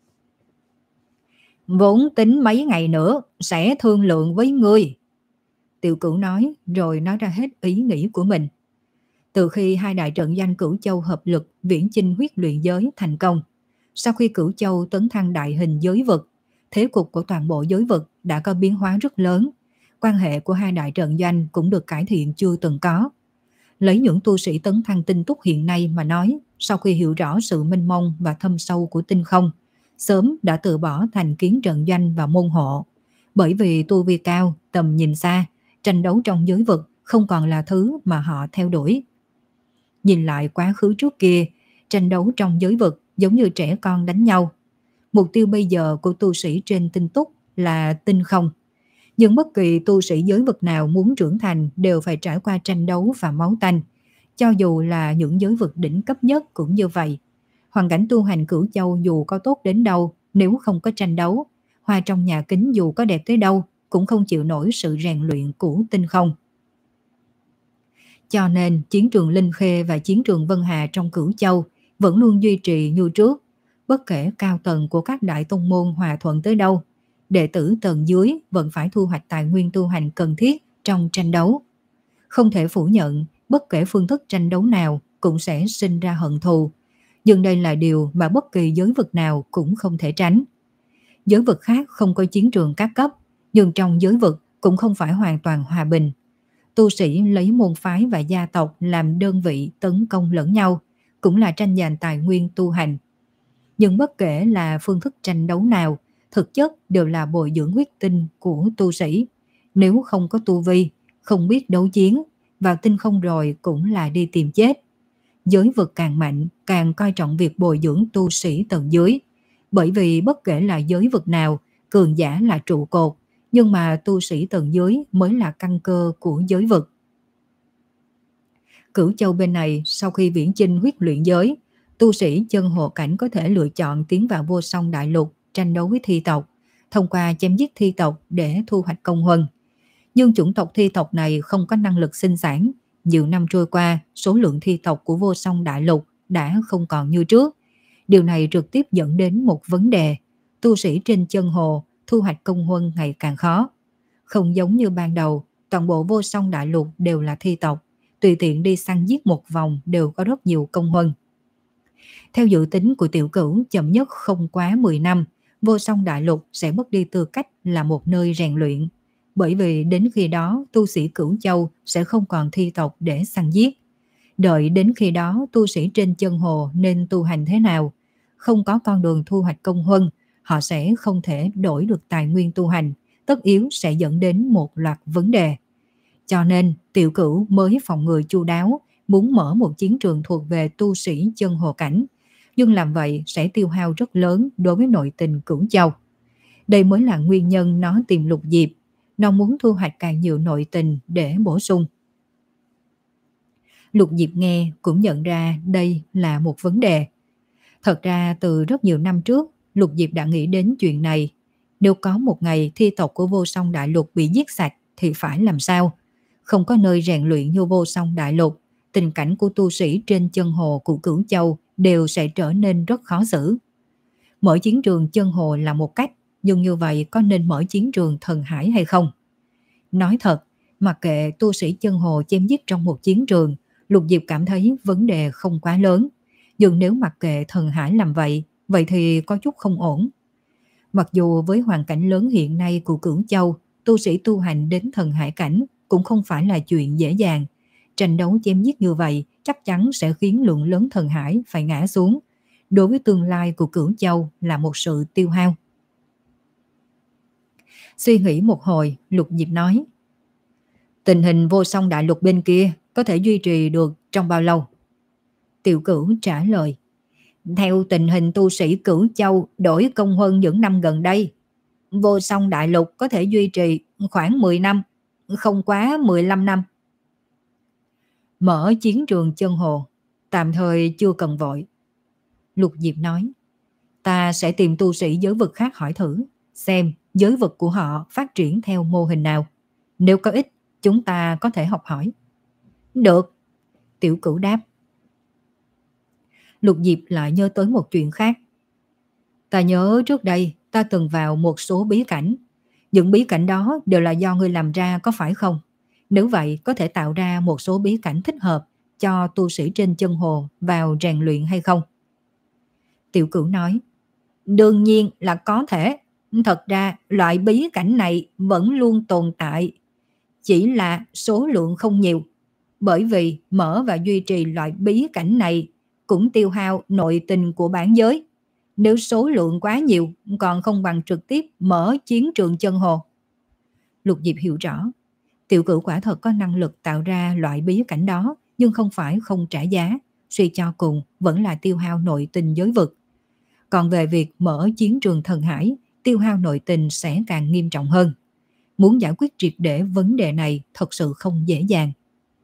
Vốn tính mấy ngày nữa sẽ thương lượng với ngươi. Tiểu Cửu nói rồi nói ra hết ý nghĩ của mình. Từ khi hai đại trận doanh Cửu Châu hợp lực viễn chinh huyết luyện giới thành công, sau khi Cửu Châu tấn thăng đại hình giới vực, thế cục của toàn bộ giới vực đã có biến hóa rất lớn. Quan hệ của hai đại trận doanh cũng được cải thiện chưa từng có. Lấy những tu sĩ tấn thăng tinh túc hiện nay mà nói, sau khi hiểu rõ sự mênh mông và thâm sâu của tinh không, sớm đã từ bỏ thành kiến trận doanh và môn hộ. Bởi vì tu vi cao, tầm nhìn xa, tranh đấu trong giới vực không còn là thứ mà họ theo đuổi. Nhìn lại quá khứ trước kia, tranh đấu trong giới vực giống như trẻ con đánh nhau. Mục tiêu bây giờ của tu sĩ trên tinh túc là tinh không. Nhưng bất kỳ tu sĩ giới vực nào muốn trưởng thành đều phải trải qua tranh đấu và máu tanh. Cho dù là những giới vực đỉnh cấp nhất cũng như vậy. Hoàn cảnh tu hành Cửu Châu dù có tốt đến đâu, nếu không có tranh đấu, hoa trong nhà kính dù có đẹp tới đâu cũng không chịu nổi sự rèn luyện của tinh không. Cho nên chiến trường Linh Khê và chiến trường Vân Hà trong Cửu Châu vẫn luôn duy trì như trước. Bất kể cao tầng của các đại tông môn hòa thuận tới đâu, đệ tử tầng dưới vẫn phải thu hoạch tài nguyên tu hành cần thiết trong tranh đấu. Không thể phủ nhận, bất kể phương thức tranh đấu nào cũng sẽ sinh ra hận thù. Nhưng đây là điều mà bất kỳ giới vực nào cũng không thể tránh. Giới vực khác không có chiến trường các cấp, nhưng trong giới vực cũng không phải hoàn toàn hòa bình. Tu sĩ lấy môn phái và gia tộc làm đơn vị tấn công lẫn nhau, cũng là tranh giành tài nguyên tu hành. Nhưng bất kể là phương thức tranh đấu nào, thực chất đều là bồi dưỡng huyết tinh của tu sĩ. Nếu không có tu vi, không biết đấu chiến, vào tinh không rồi cũng là đi tìm chết. Giới vực càng mạnh, càng coi trọng việc bồi dưỡng tu sĩ tầng dưới. Bởi vì bất kể là giới vực nào, cường giả là trụ cột, nhưng mà tu sĩ tầng dưới mới là căn cơ của giới vực. Cửu Châu bên này sau khi viễn chinh huyết luyện giới, tu sĩ chân hồ cảnh có thể lựa chọn tiến vào vô song đại lục tranh đấu với thi tộc, thông qua chém giết thi tộc để thu hoạch công huân. Nhưng chủng tộc thi tộc này không có năng lực sinh sản. Nhiều năm trôi qua, số lượng thi tộc của vô song đại lục đã không còn như trước. Điều này trực tiếp dẫn đến một vấn đề. Tu sĩ trên chân hồ thu hoạch công huân ngày càng khó. Không giống như ban đầu, toàn bộ vô song đại lục đều là thi tộc. Tùy tiện đi săn giết một vòng đều có rất nhiều công huân. Theo dự tính của Tiểu Cửu, chậm nhất không quá mười năm, vô song đại lục sẽ mất đi tư cách là một nơi rèn luyện. Bởi vì đến khi đó, tu sĩ Cửu Châu sẽ không còn thi tộc để săn giết. Đợi đến khi đó, tu sĩ trên chân hồ nên tu hành thế nào? Không có con đường thu hoạch công huân, họ sẽ không thể đổi được tài nguyên tu hành, tất yếu sẽ dẫn đến một loạt vấn đề. Cho nên, Tiểu Cửu mới phòng ngừa chu đáo, muốn mở một chiến trường thuộc về tu sĩ chân hồ cảnh. Nhưng làm vậy sẽ tiêu hao rất lớn đối với nội tình Cửu Châu. Đây mới là nguyên nhân nó tìm Lục Diệp. Nó muốn thu hoạch càng nhiều nội tình để bổ sung. Lục Diệp nghe cũng nhận ra đây là một vấn đề. Thật ra từ rất nhiều năm trước, Lục Diệp đã nghĩ đến chuyện này. Nếu có một ngày thi tộc của vô song đại lục bị giết sạch thì phải làm sao? Không có nơi rèn luyện như vô song đại lục, tình cảnh của tu sĩ trên chân hồ của Cửu Châu đều sẽ trở nên rất khó xử. Mở chiến trường chân hồ là một cách, nhưng như vậy có nên mở chiến trường thần hải hay không? Nói thật, mặc kệ tu sĩ chân hồ chém giết trong một chiến trường, Lục Diệp cảm thấy vấn đề không quá lớn. Nhưng nếu mặc kệ thần hải làm vậy, vậy thì có chút không ổn. Mặc dù với hoàn cảnh lớn hiện nay của Cửu Châu, tu sĩ tu hành đến thần hải cảnh cũng không phải là chuyện dễ dàng. Tranh đấu chém giết như vậy chắc chắn sẽ khiến lượng lớn thần hải phải ngã xuống. Đối với tương lai của Cửu Châu là một sự tiêu hao. Suy nghĩ một hồi, Lục Diệp nói: tình hình vô song đại lục bên kia có thể duy trì được trong bao lâu? Tiểu Cửu trả lời: theo tình hình tu sĩ Cửu Châu đổi công huân những năm gần đây, vô song đại lục có thể duy trì khoảng mười năm, không quá mười lăm năm. Mở chiến trường chân hồ, tạm thời chưa cần vội. Lục Diệp nói: ta sẽ tìm tu sĩ giới vực khác hỏi thử, xem giới vực của họ phát triển theo mô hình nào. Nếu có ích, chúng ta có thể học hỏi. Được, Tiểu Cửu đáp. Lục Diệp lại nhớ tới một chuyện khác. Ta nhớ trước đây ta từng vào một số bí cảnh. Những bí cảnh đó đều là do ngươi làm ra có phải không? Nếu vậy có thể tạo ra một số bí cảnh thích hợp cho tu sĩ trên chân hồ vào rèn luyện hay không? Tiểu Cửu nói: đương nhiên là có thể. Thật ra loại bí cảnh này vẫn luôn tồn tại, chỉ là số lượng không nhiều. Bởi vì mở và duy trì loại bí cảnh này cũng tiêu hao nội tình của bản giới. Nếu số lượng quá nhiều còn không bằng trực tiếp mở chiến trường chân hồ. Lục Diệp hiểu rõ, Tiểu Cửu quả thật có năng lực tạo ra loại bí cảnh đó, nhưng không phải không trả giá, suy cho cùng vẫn là tiêu hao nội tình giới vực. Còn về việc mở chiến trường thần hải, tiêu hao nội tình sẽ càng nghiêm trọng hơn. Muốn giải quyết triệt để vấn đề này thật sự không dễ dàng.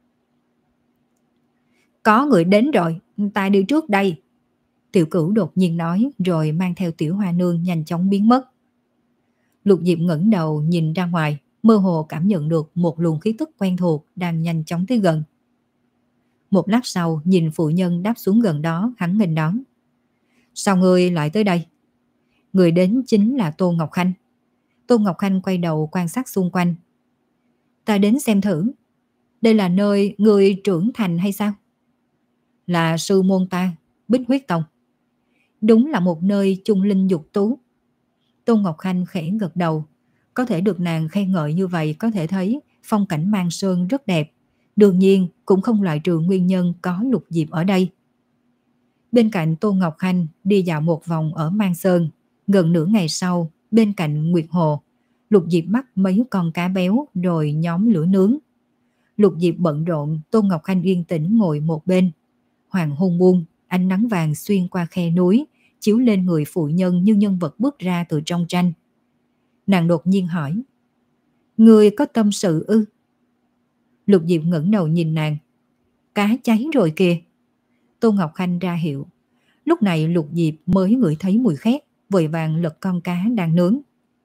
Có người đến rồi, ta đi trước đây. Tiểu Cửu đột nhiên nói, rồi mang theo Tiểu Hoa Nương nhanh chóng biến mất. Lục Diệp ngẩng đầu nhìn ra ngoài, mơ hồ cảm nhận được một luồng khí tức quen thuộc đang nhanh chóng tới gần. Một lát sau, nhìn phụ nhân đáp xuống gần đó, hắn nghênh đón. Sao ngươi lại tới đây? Người đến chính là Tô Ngọc Khanh. Tô Ngọc Khanh quay đầu quan sát xung quanh. Ta đến xem thử. Đây là nơi người trưởng thành hay sao? Là sư môn ta, Bích Huyết Tông. Đúng là một nơi chung linh dục tú. Tô Ngọc Khanh khẽ gật đầu. Có thể được nàng khen ngợi như vậy có thể thấy phong cảnh Mang Sơn rất đẹp. Đương nhiên cũng không loại trừ nguyên nhân có Lục Diệp ở đây. Bên cạnh Tô Ngọc Khanh đi dạo một vòng ở Mang Sơn. Gần nửa ngày sau, bên cạnh Nguyệt Hồ, Lục Diệp bắt mấy con cá béo rồi nhóm lửa nướng. Lục Diệp bận rộn, Tô Ngọc Khanh yên tĩnh ngồi một bên. Hoàng hôn buông, ánh nắng vàng xuyên qua khe núi, chiếu lên người phụ nhân như nhân vật bước ra từ trong tranh. Nàng đột nhiên hỏi: người có tâm sự ư? Lục Diệp ngẩng đầu nhìn nàng. Cá cháy rồi kìa. Tô Ngọc Khanh ra hiệu. Lúc này Lục Diệp mới ngửi thấy mùi khét, vội vàng lật con cá đang nướng.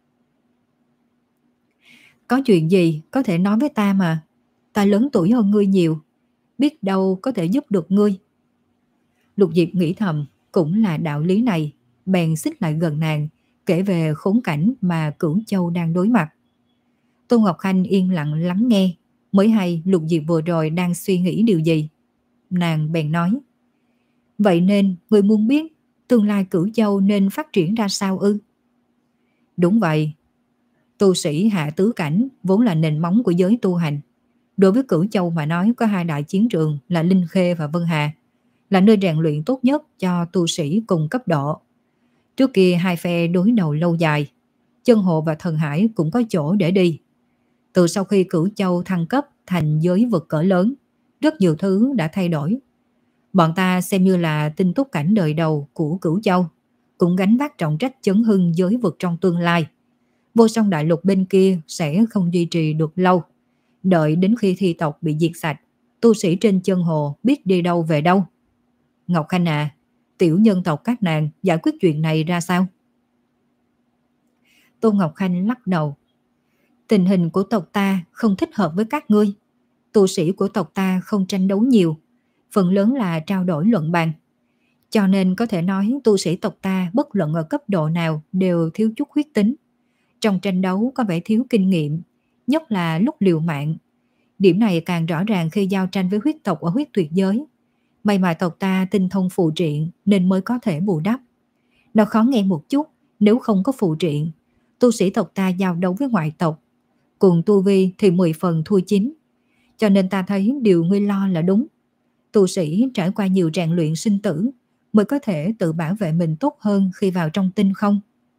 Có chuyện gì có thể nói với ta mà. Ta lớn tuổi hơn ngươi nhiều, biết đâu có thể giúp được ngươi. Lục Diệp nghĩ thầm, cũng là đạo lý này, bèn xích lại gần nàng, kể về khốn cảnh mà Cửu Châu đang đối mặt. Tô Ngọc Khanh yên lặng lắng nghe, mới hay Lục Diệp vừa rồi đang suy nghĩ điều gì. Nàng bèn nói: vậy nên người muốn biết tương lai Cửu Châu nên phát triển ra sao ư? Đúng vậy. Tu sĩ hạ tứ cảnh vốn là nền móng của giới tu hành. Đối với Cửu Châu mà nói, có hai đại chiến trường là Linh Khê và Vân Hà, là nơi rèn luyện tốt nhất cho tu sĩ cùng cấp độ. Trước kia hai phe đối đầu lâu dài, chân hồ và thần hải cũng có chỗ để đi. Từ sau khi Cửu Châu thăng cấp thành giới vực cỡ lớn, rất nhiều thứ đã thay đổi. Bọn ta xem như là tinh túc cảnh đời đầu của Cửu Châu, cũng gánh vác trọng trách chấn hưng giới vực trong tương lai. Vô song đại lục bên kia sẽ không duy trì được lâu. Đợi đến khi thi tộc bị diệt sạch, tu sĩ trên chân hồ biết đi đâu về đâu. Ngọc Khanh à, tiểu nhân tộc các nàng giải quyết chuyện này ra sao? Tô Ngọc Khanh lắc đầu. Tình hình của tộc ta không thích hợp với các ngươi. Tu sĩ của tộc ta không tranh đấu nhiều, phần lớn là trao đổi luận bàn. Cho nên có thể nói tu sĩ tộc ta bất luận ở cấp độ nào đều thiếu chút huyết tính. trong tranh đấu có vẻ thiếu kinh nghiệm, nhất là lúc liều mạng. Điểm này càng rõ ràng khi giao tranh với huyết tộc ở huyết tuyệt giới. May mà tộc ta tinh thông phù triện nên mới có thể bù đắp. Nó khó nghe một chút, nếu không có phù triện, tu sĩ tộc ta giao đấu với ngoại tộc, cùng tu vi thì mười phần thua chín. Cho nên ta thấy điều ngươi lo là đúng. Tu sĩ trải qua nhiều rèn luyện sinh tử mới có thể tự bảo vệ mình tốt hơn khi vào trong tinh không.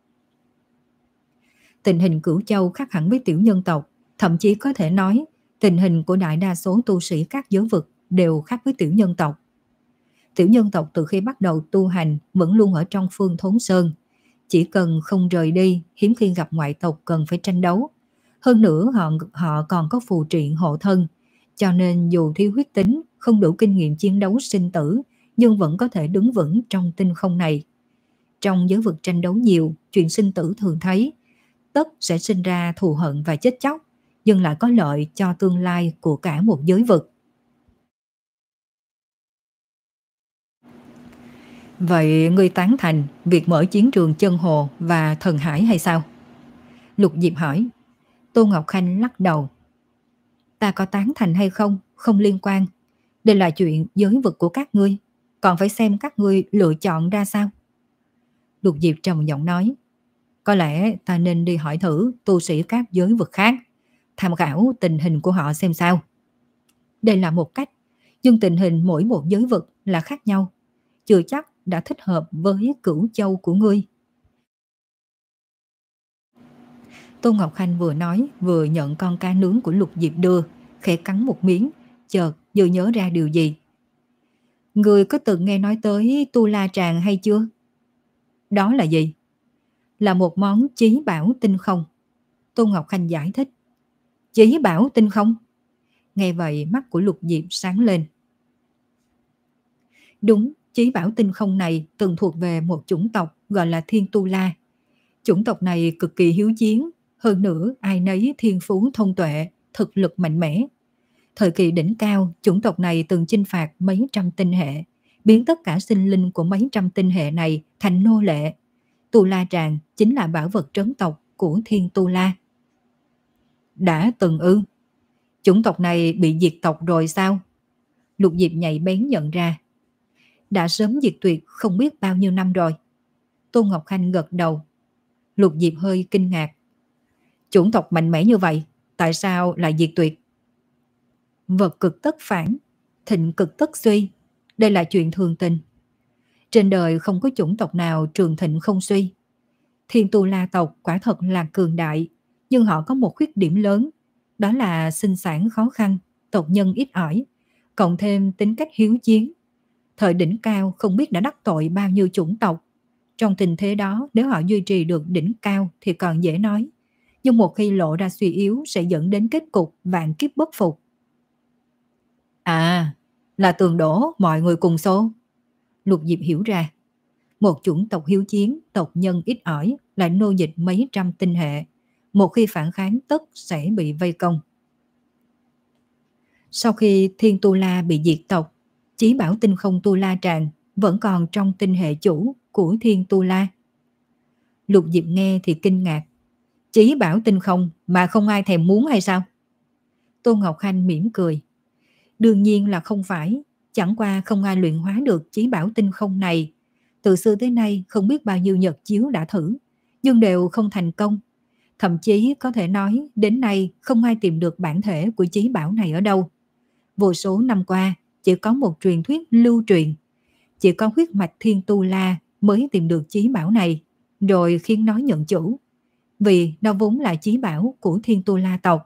Tình hình Cửu Châu khác hẳn với tiểu nhân tộc, thậm chí có thể nói tình hình của đại đa số tu sĩ các giới vực đều khác với tiểu nhân tộc. Tiểu nhân tộc từ khi bắt đầu tu hành vẫn luôn ở trong Phương Thốn Sơn. Chỉ cần không rời đi, hiếm khi gặp ngoại tộc cần phải tranh đấu. Hơn nữa họ, họ còn có phù triện hộ thân, cho nên dù thiếu huyết tính, không đủ kinh nghiệm chiến đấu sinh tử, nhưng vẫn có thể đứng vững trong tinh không này. Trong giới vực tranh đấu nhiều, chuyện sinh tử thường thấy, tất sẽ sinh ra thù hận và chết chóc, nhưng lại có lợi cho tương lai của cả một giới vực. Vậy ngươi tán thành việc mở chiến trường Chân Hồ và Thần Hải hay sao? Lục Diệp hỏi. Tô Ngọc Khanh lắc đầu. Ta có tán thành hay không, không liên quan. Đây là chuyện giới vực của các ngươi, còn phải xem các ngươi lựa chọn ra sao. Lục Diệp trầm giọng nói. Có lẽ ta nên đi hỏi thử tu sĩ các giới vực khác, tham khảo tình hình của họ xem sao. Đây là một cách, nhưng tình hình mỗi một giới vực là khác nhau, chưa chắc đã thích hợp với Cửu Châu của ngươi. Tô Ngọc Khanh vừa nói vừa nhận con cá nướng của Lục Diệp đưa, khẽ cắn một miếng, chợt vừa nhớ ra điều gì. Ngươi có từng nghe nói tới Tu La Tràng hay chưa? Đó là gì? Là một món chí bảo tinh không. Tô Ngọc Khanh giải thích. Chí bảo tinh không? Nghe vậy mắt của Lục Diệp sáng lên. Đúng, chí bảo tinh không này từng thuộc về một chủng tộc gọi là Thiên Tu La. Chủng tộc này cực kỳ hiếu chiến, hơn nữa ai nấy thiên phú thông tuệ, thực lực mạnh mẽ. Thời kỳ đỉnh cao, chủng tộc này từng chinh phạt mấy trăm tinh hệ, biến tất cả sinh linh của mấy trăm tinh hệ này thành nô lệ. Tu La Tràng chính là bảo vật trấn tộc của Thiên Tu La. Đã từng ư? Chủng tộc này bị diệt tộc rồi sao? Lục Diệp nhạy bén nhận ra. Đã sớm diệt tuyệt không biết bao nhiêu năm rồi. Tô Ngọc Khanh gật đầu. Lục Diệp hơi kinh ngạc. Chủng tộc mạnh mẽ như vậy, tại sao lại diệt tuyệt? Vật cực tất phản, thịnh cực tất suy. Đây là chuyện thường tình. Trên đời không có chủng tộc nào trường thịnh không suy. Thiên Tu La tộc quả thật là cường đại, nhưng họ có một khuyết điểm lớn, đó là sinh sản khó khăn, tộc nhân ít ỏi, cộng thêm tính cách hiếu chiến. Thời đỉnh cao không biết đã đắc tội bao nhiêu chủng tộc. Trong tình thế đó, nếu họ duy trì được đỉnh cao thì còn dễ nói, nhưng một khi lộ ra suy yếu sẽ dẫn đến kết cục vạn kiếp bất phục. À, là tường đổ mọi người cùng số. Lục Diệp hiểu ra. Một chủng tộc hiếu chiến, tộc nhân ít ỏi, lại nô dịch mấy trăm tinh hệ. Một khi phản kháng tất sẽ bị vây công. Sau khi Thiên Tu La bị diệt tộc, chí bảo tinh không Tu La Tràng vẫn còn trong tinh hệ chủ của Thiên Tu La. Lục Diệp nghe thì kinh ngạc. Chí bảo tinh không mà không ai thèm muốn hay sao? Tô Ngọc Khanh mỉm cười. Đương nhiên là không phải, chẳng qua không ai luyện hóa được chí bảo tinh không này. Từ xưa tới nay không biết bao nhiêu nhật chiếu đã thử, nhưng đều không thành công. Thậm chí có thể nói đến nay không ai tìm được bản thể của chí bảo này ở đâu. Vô số năm qua chỉ có một truyền thuyết lưu truyền. Chỉ có huyết mạch Thiên Tu La mới tìm được chí bảo này, rồi khiến nó nhận chủ. Vì nó vốn là chí bảo của Thiên Tu La tộc.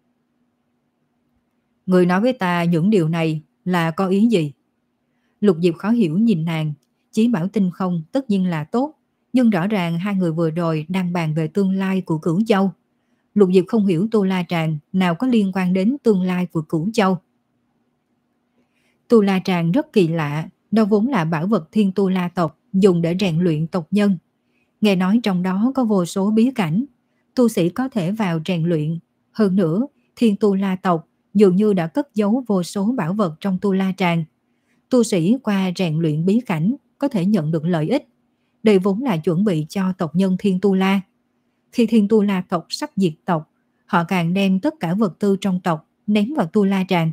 Người nói với ta những điều này là có ý gì? Lục Diệp khó hiểu nhìn nàng. Chí bảo tinh không tất nhiên là tốt, nhưng rõ ràng hai người vừa rồi đang bàn về tương lai của Cửu Châu. Lục Diệp không hiểu Tu La Tràng nào có liên quan đến tương lai của Cửu Châu. Tu La Tràng rất kỳ lạ, nó vốn là bảo vật Thiên Tu La tộc dùng để rèn luyện tộc nhân. Nghe nói trong đó có vô số bí cảnh, tu sĩ có thể vào rèn luyện. Hơn nữa, Thiên Tu La tộc dường như đã cất giấu vô số bảo vật trong Tu La Tràng. Tu sĩ qua rèn luyện bí cảnh có thể nhận được lợi ích. Đây vốn là chuẩn bị cho tộc nhân Thiên Tu La. Khi Thiên Tu La tộc sắp diệt tộc, họ càng đem tất cả vật tư trong tộc ném vào Tu La Tràng.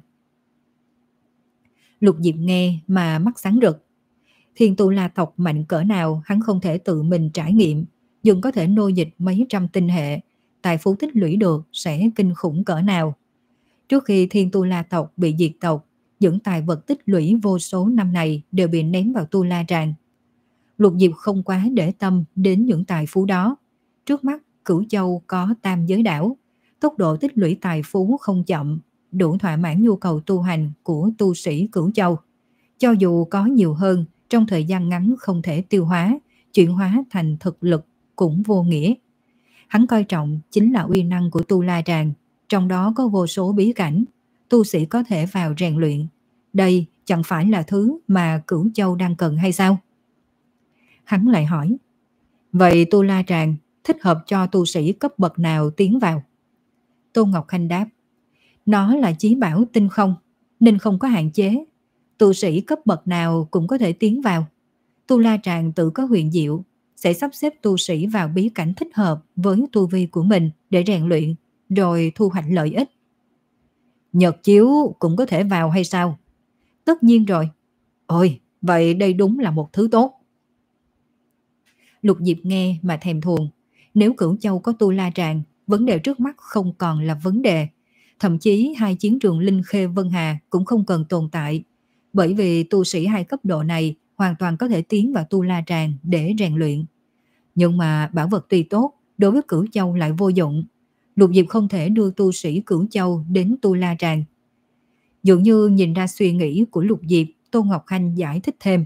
Lục Diệp nghe mà mắt sáng rực. Thiên Tu La tộc mạnh cỡ nào hắn không thể tự mình trải nghiệm, nhưng có thể nô dịch mấy trăm tinh hệ, tài phú tích lũy được sẽ kinh khủng cỡ nào. Trước khi Thiên Tu La tộc bị diệt tộc, những tài vật tích lũy vô số năm này đều bị ném vào Tu La Tràng. Lục Diệp không quá để tâm đến những tài phú đó. Trước mắt Cửu Châu có tam giới đảo, tốc độ tích lũy tài phú không chậm, đủ thỏa mãn nhu cầu tu hành của tu sĩ Cửu Châu. Cho dù có nhiều hơn, trong thời gian ngắn không thể tiêu hóa, chuyển hóa thành thực lực cũng vô nghĩa. Hắn coi trọng chính là uy năng của Tu La Tràng, trong đó có vô số bí cảnh, tu sĩ có thể vào rèn luyện. Đây chẳng phải là thứ mà Cửu Châu đang cần hay sao? Hắn lại hỏi, vậy Tu La Tràng thích hợp cho tu sĩ cấp bậc nào tiến vào? Tôn Ngọc Khanh đáp, nó là chí bảo tinh không, nên không có hạn chế. Tu sĩ cấp bậc nào cũng có thể tiến vào. Tu La Tràng tự có huyền diệu, sẽ sắp xếp tu sĩ vào bí cảnh thích hợp với tu vi của mình để rèn luyện, rồi thu hoạch lợi ích. Nhật chiếu cũng có thể vào hay sao? Tất nhiên rồi. Ôi, vậy đây đúng là một thứ tốt. Lục Diệp nghe mà thèm thuồng. Nếu Cửu Châu có Tu La Tràng, vấn đề trước mắt không còn là vấn đề. Thậm chí hai chiến trường Linh Khê Vân Hà cũng không cần tồn tại. Bởi vì tu sĩ hai cấp độ này hoàn toàn có thể tiến vào Tu La Tràng để rèn luyện. Nhưng mà bảo vật tuy tốt, đối với Cửu Châu lại vô dụng. Lục Diệp không thể đưa tu sĩ Cửu Châu đến Tu La Tràng. Dường như nhìn ra suy nghĩ của Lục Diệp, Tôn Ngọc Khanh giải thích thêm.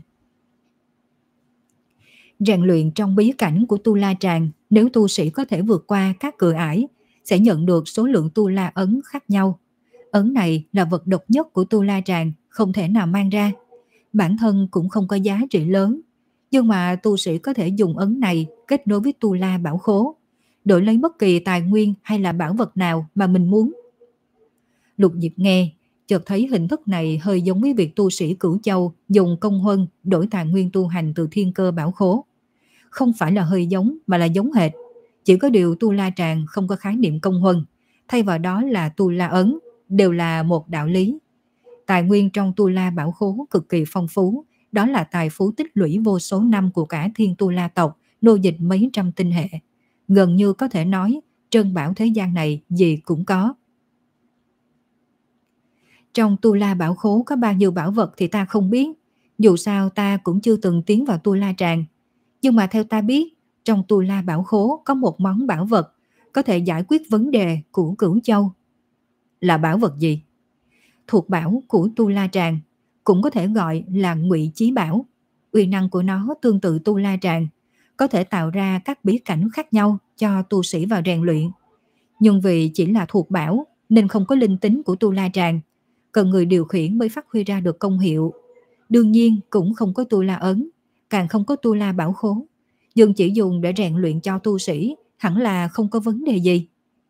Rèn luyện trong bí cảnh của Tu La Tràng, nếu tu sĩ có thể vượt qua các cửa ải, sẽ nhận được số lượng Tu La ấn khác nhau. Ấn này là vật độc nhất của Tu La Tràng, không thể nào mang ra. Bản thân cũng không có giá trị lớn, nhưng mà tu sĩ có thể dùng ấn này kết nối với Tu La bảo khố, đổi lấy bất kỳ tài nguyên hay là bảo vật nào mà mình muốn. Lục Diệp nghe, chợt thấy hình thức này hơi giống với việc tu sĩ Cửu Châu dùng công huân đổi tài nguyên tu hành từ thiên cơ bảo khố. Không phải là hơi giống mà là giống hệt. Chỉ có điều Tu La Tràng không có khái niệm công huân, thay vào đó là Tu La ấn, đều là một đạo lý. Tài nguyên trong Tu La bảo khố cực kỳ phong phú, đó là tài phú tích lũy vô số năm của cả Thiên Tu La tộc, nô dịch mấy trăm tinh hệ. Gần như có thể nói, trân bảo thế gian này gì cũng có. Trong Tu La bảo khố có bao nhiêu bảo vật thì ta không biết, dù sao ta cũng chưa từng tiến vào Tu La Tràng. Nhưng mà theo ta biết, trong Tu La bảo khố có một món bảo vật có thể giải quyết vấn đề của Cửu Châu. Là bảo vật gì? Thuộc bảo của Tu La Tràng, cũng có thể gọi là Ngụy Chí Bảo. Uy năng của nó tương tự Tu La Tràng, có thể tạo ra các bí cảnh khác nhau cho tu sĩ vào rèn luyện. Nhưng vì chỉ là thuộc bảo nên không có linh tính của Tu La Tràng, cần người điều khiển mới phát huy ra được công hiệu. Đương nhiên cũng không có Tu La ấn, càng không có Tu La bảo khố. Nhưng chỉ dùng để rèn luyện cho tu sĩ, hẳn là không có vấn đề gì.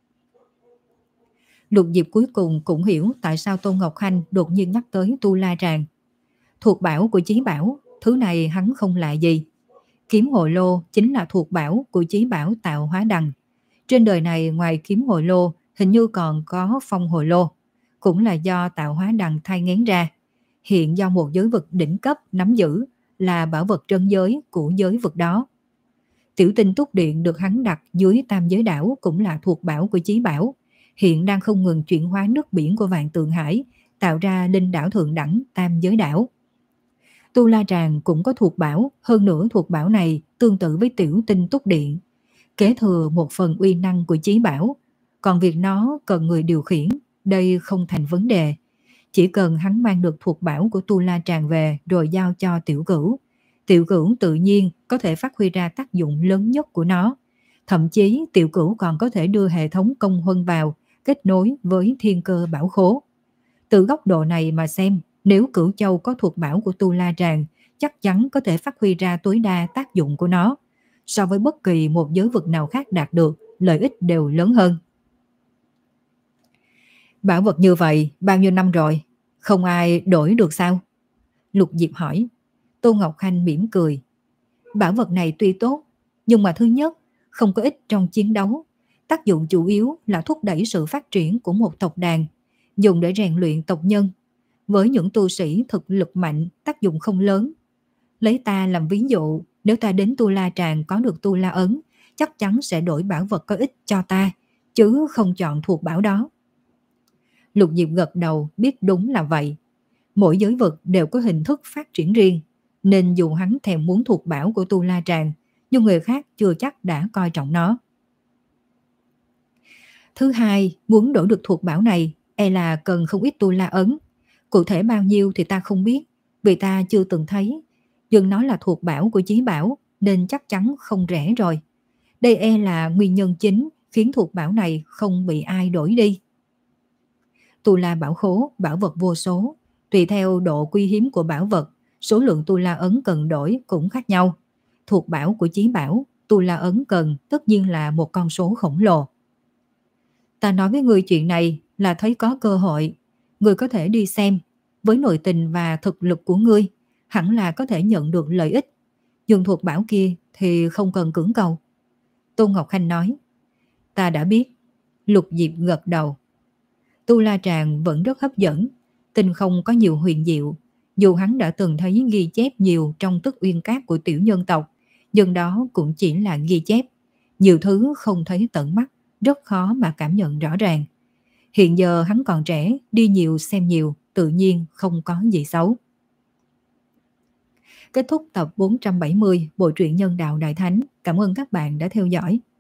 Lục Diệp cuối cùng cũng hiểu tại sao Tôn Ngọc Khanh đột nhiên nhắc tới Tu La Tràng. Thuộc bảo của Chí Bảo, thứ này hắn không lạ gì. Kiếm Hồ Lô chính là thuộc bảo của Chí Bảo Tạo Hóa Đằng. Trên đời này ngoài Kiếm Hồ Lô, hình như còn có Phong Hồ Lô, cũng là do Tạo Hóa Đằng thai nghén ra. Hiện do một giới vực đỉnh cấp nắm giữ, là bảo vật trân giới của giới vực đó. Tiểu tinh túc điện được hắn đặt dưới tam giới đảo cũng là thuộc bảo của Chí Bảo, hiện đang không ngừng chuyển hóa nước biển của Vạn Tượng Hải, tạo ra linh đảo thượng đẳng tam giới đảo. Tu La Tràng cũng có thuộc bảo, hơn nữa thuộc bảo này tương tự với tiểu tinh túc điện, kế thừa một phần uy năng của Chí Bảo, còn việc nó cần người điều khiển, đây không thành vấn đề. Chỉ cần hắn mang được thuộc bảo của Tu La Tràng về rồi giao cho Tiểu Cửu, Tiểu Cửu tự nhiên có thể phát huy ra tác dụng lớn nhất của nó. Thậm chí Tiểu Cửu còn có thể đưa hệ thống công huân vào, kết nối với thiên cơ bảo khố. Từ góc độ này mà xem, nếu Cửu Châu có thuộc bảo của Tu La Tràng, chắc chắn có thể phát huy ra tối đa tác dụng của nó. So với bất kỳ một giới vực nào khác đạt được, lợi ích đều lớn hơn. Bảo vật như vậy, bao nhiêu năm rồi? Không ai đổi được sao? Lục Diệp hỏi. Tô Ngọc Khanh mỉm cười. Bảo vật này tuy tốt, nhưng mà thứ nhất, không có ích trong chiến đấu. Tác dụng chủ yếu là thúc đẩy sự phát triển của một tộc đàn, dùng để rèn luyện tộc nhân. Với những tu sĩ thực lực mạnh, tác dụng không lớn. Lấy ta làm ví dụ, nếu ta đến Tu La Tràng có được Tu La Ấn, chắc chắn sẽ đổi bảo vật có ích cho ta, chứ không chọn thuộc bảo đó. Lục Diệp gật đầu, biết đúng là vậy. Mỗi giới vực đều có hình thức phát triển riêng, nên dù hắn thèm muốn thuộc bảo của Tu La Tràng, nhưng người khác chưa chắc đã coi trọng nó. Thứ hai, muốn đổi được thuộc bảo này, e là cần không ít Tu La Ấn. Cụ thể bao nhiêu thì ta không biết, vì ta chưa từng thấy. Nhưng nó là thuộc bảo của chí bảo, nên chắc chắn không rẻ rồi. Đây e là nguyên nhân chính khiến thuộc bảo này không bị ai đổi đi. Tu La bảo khố, bảo vật vô số. Tùy theo độ quý hiếm của bảo vật, số lượng Tu La ấn cần đổi cũng khác nhau. Thuộc bảo của chí bảo, Tu La ấn cần tất nhiên là một con số khổng lồ. Ta nói với người chuyện này là thấy có cơ hội. Người có thể đi xem. Với nội tình và thực lực của ngươi, hẳn là có thể nhận được lợi ích. Nhưng thuộc bảo kia thì không cần cưỡng cầu. Tôn Ngọc Khanh nói. Ta đã biết. Lục Diệp gật đầu. Tu La Tràng vẫn rất hấp dẫn. Tinh không có nhiều huyền diệu. Dù hắn đã từng thấy ghi chép nhiều trong Tức Uyên Cát của tiểu nhân tộc, nhưng đó cũng chỉ là ghi chép. Nhiều thứ không thấy tận mắt, rất khó mà cảm nhận rõ ràng. Hiện giờ hắn còn trẻ, đi nhiều xem nhiều, tự nhiên không có gì xấu. Kết thúc tập bốn trăm bảy mươi Bộ truyện Nhân Đạo Đại Thánh. Cảm ơn các bạn đã theo dõi.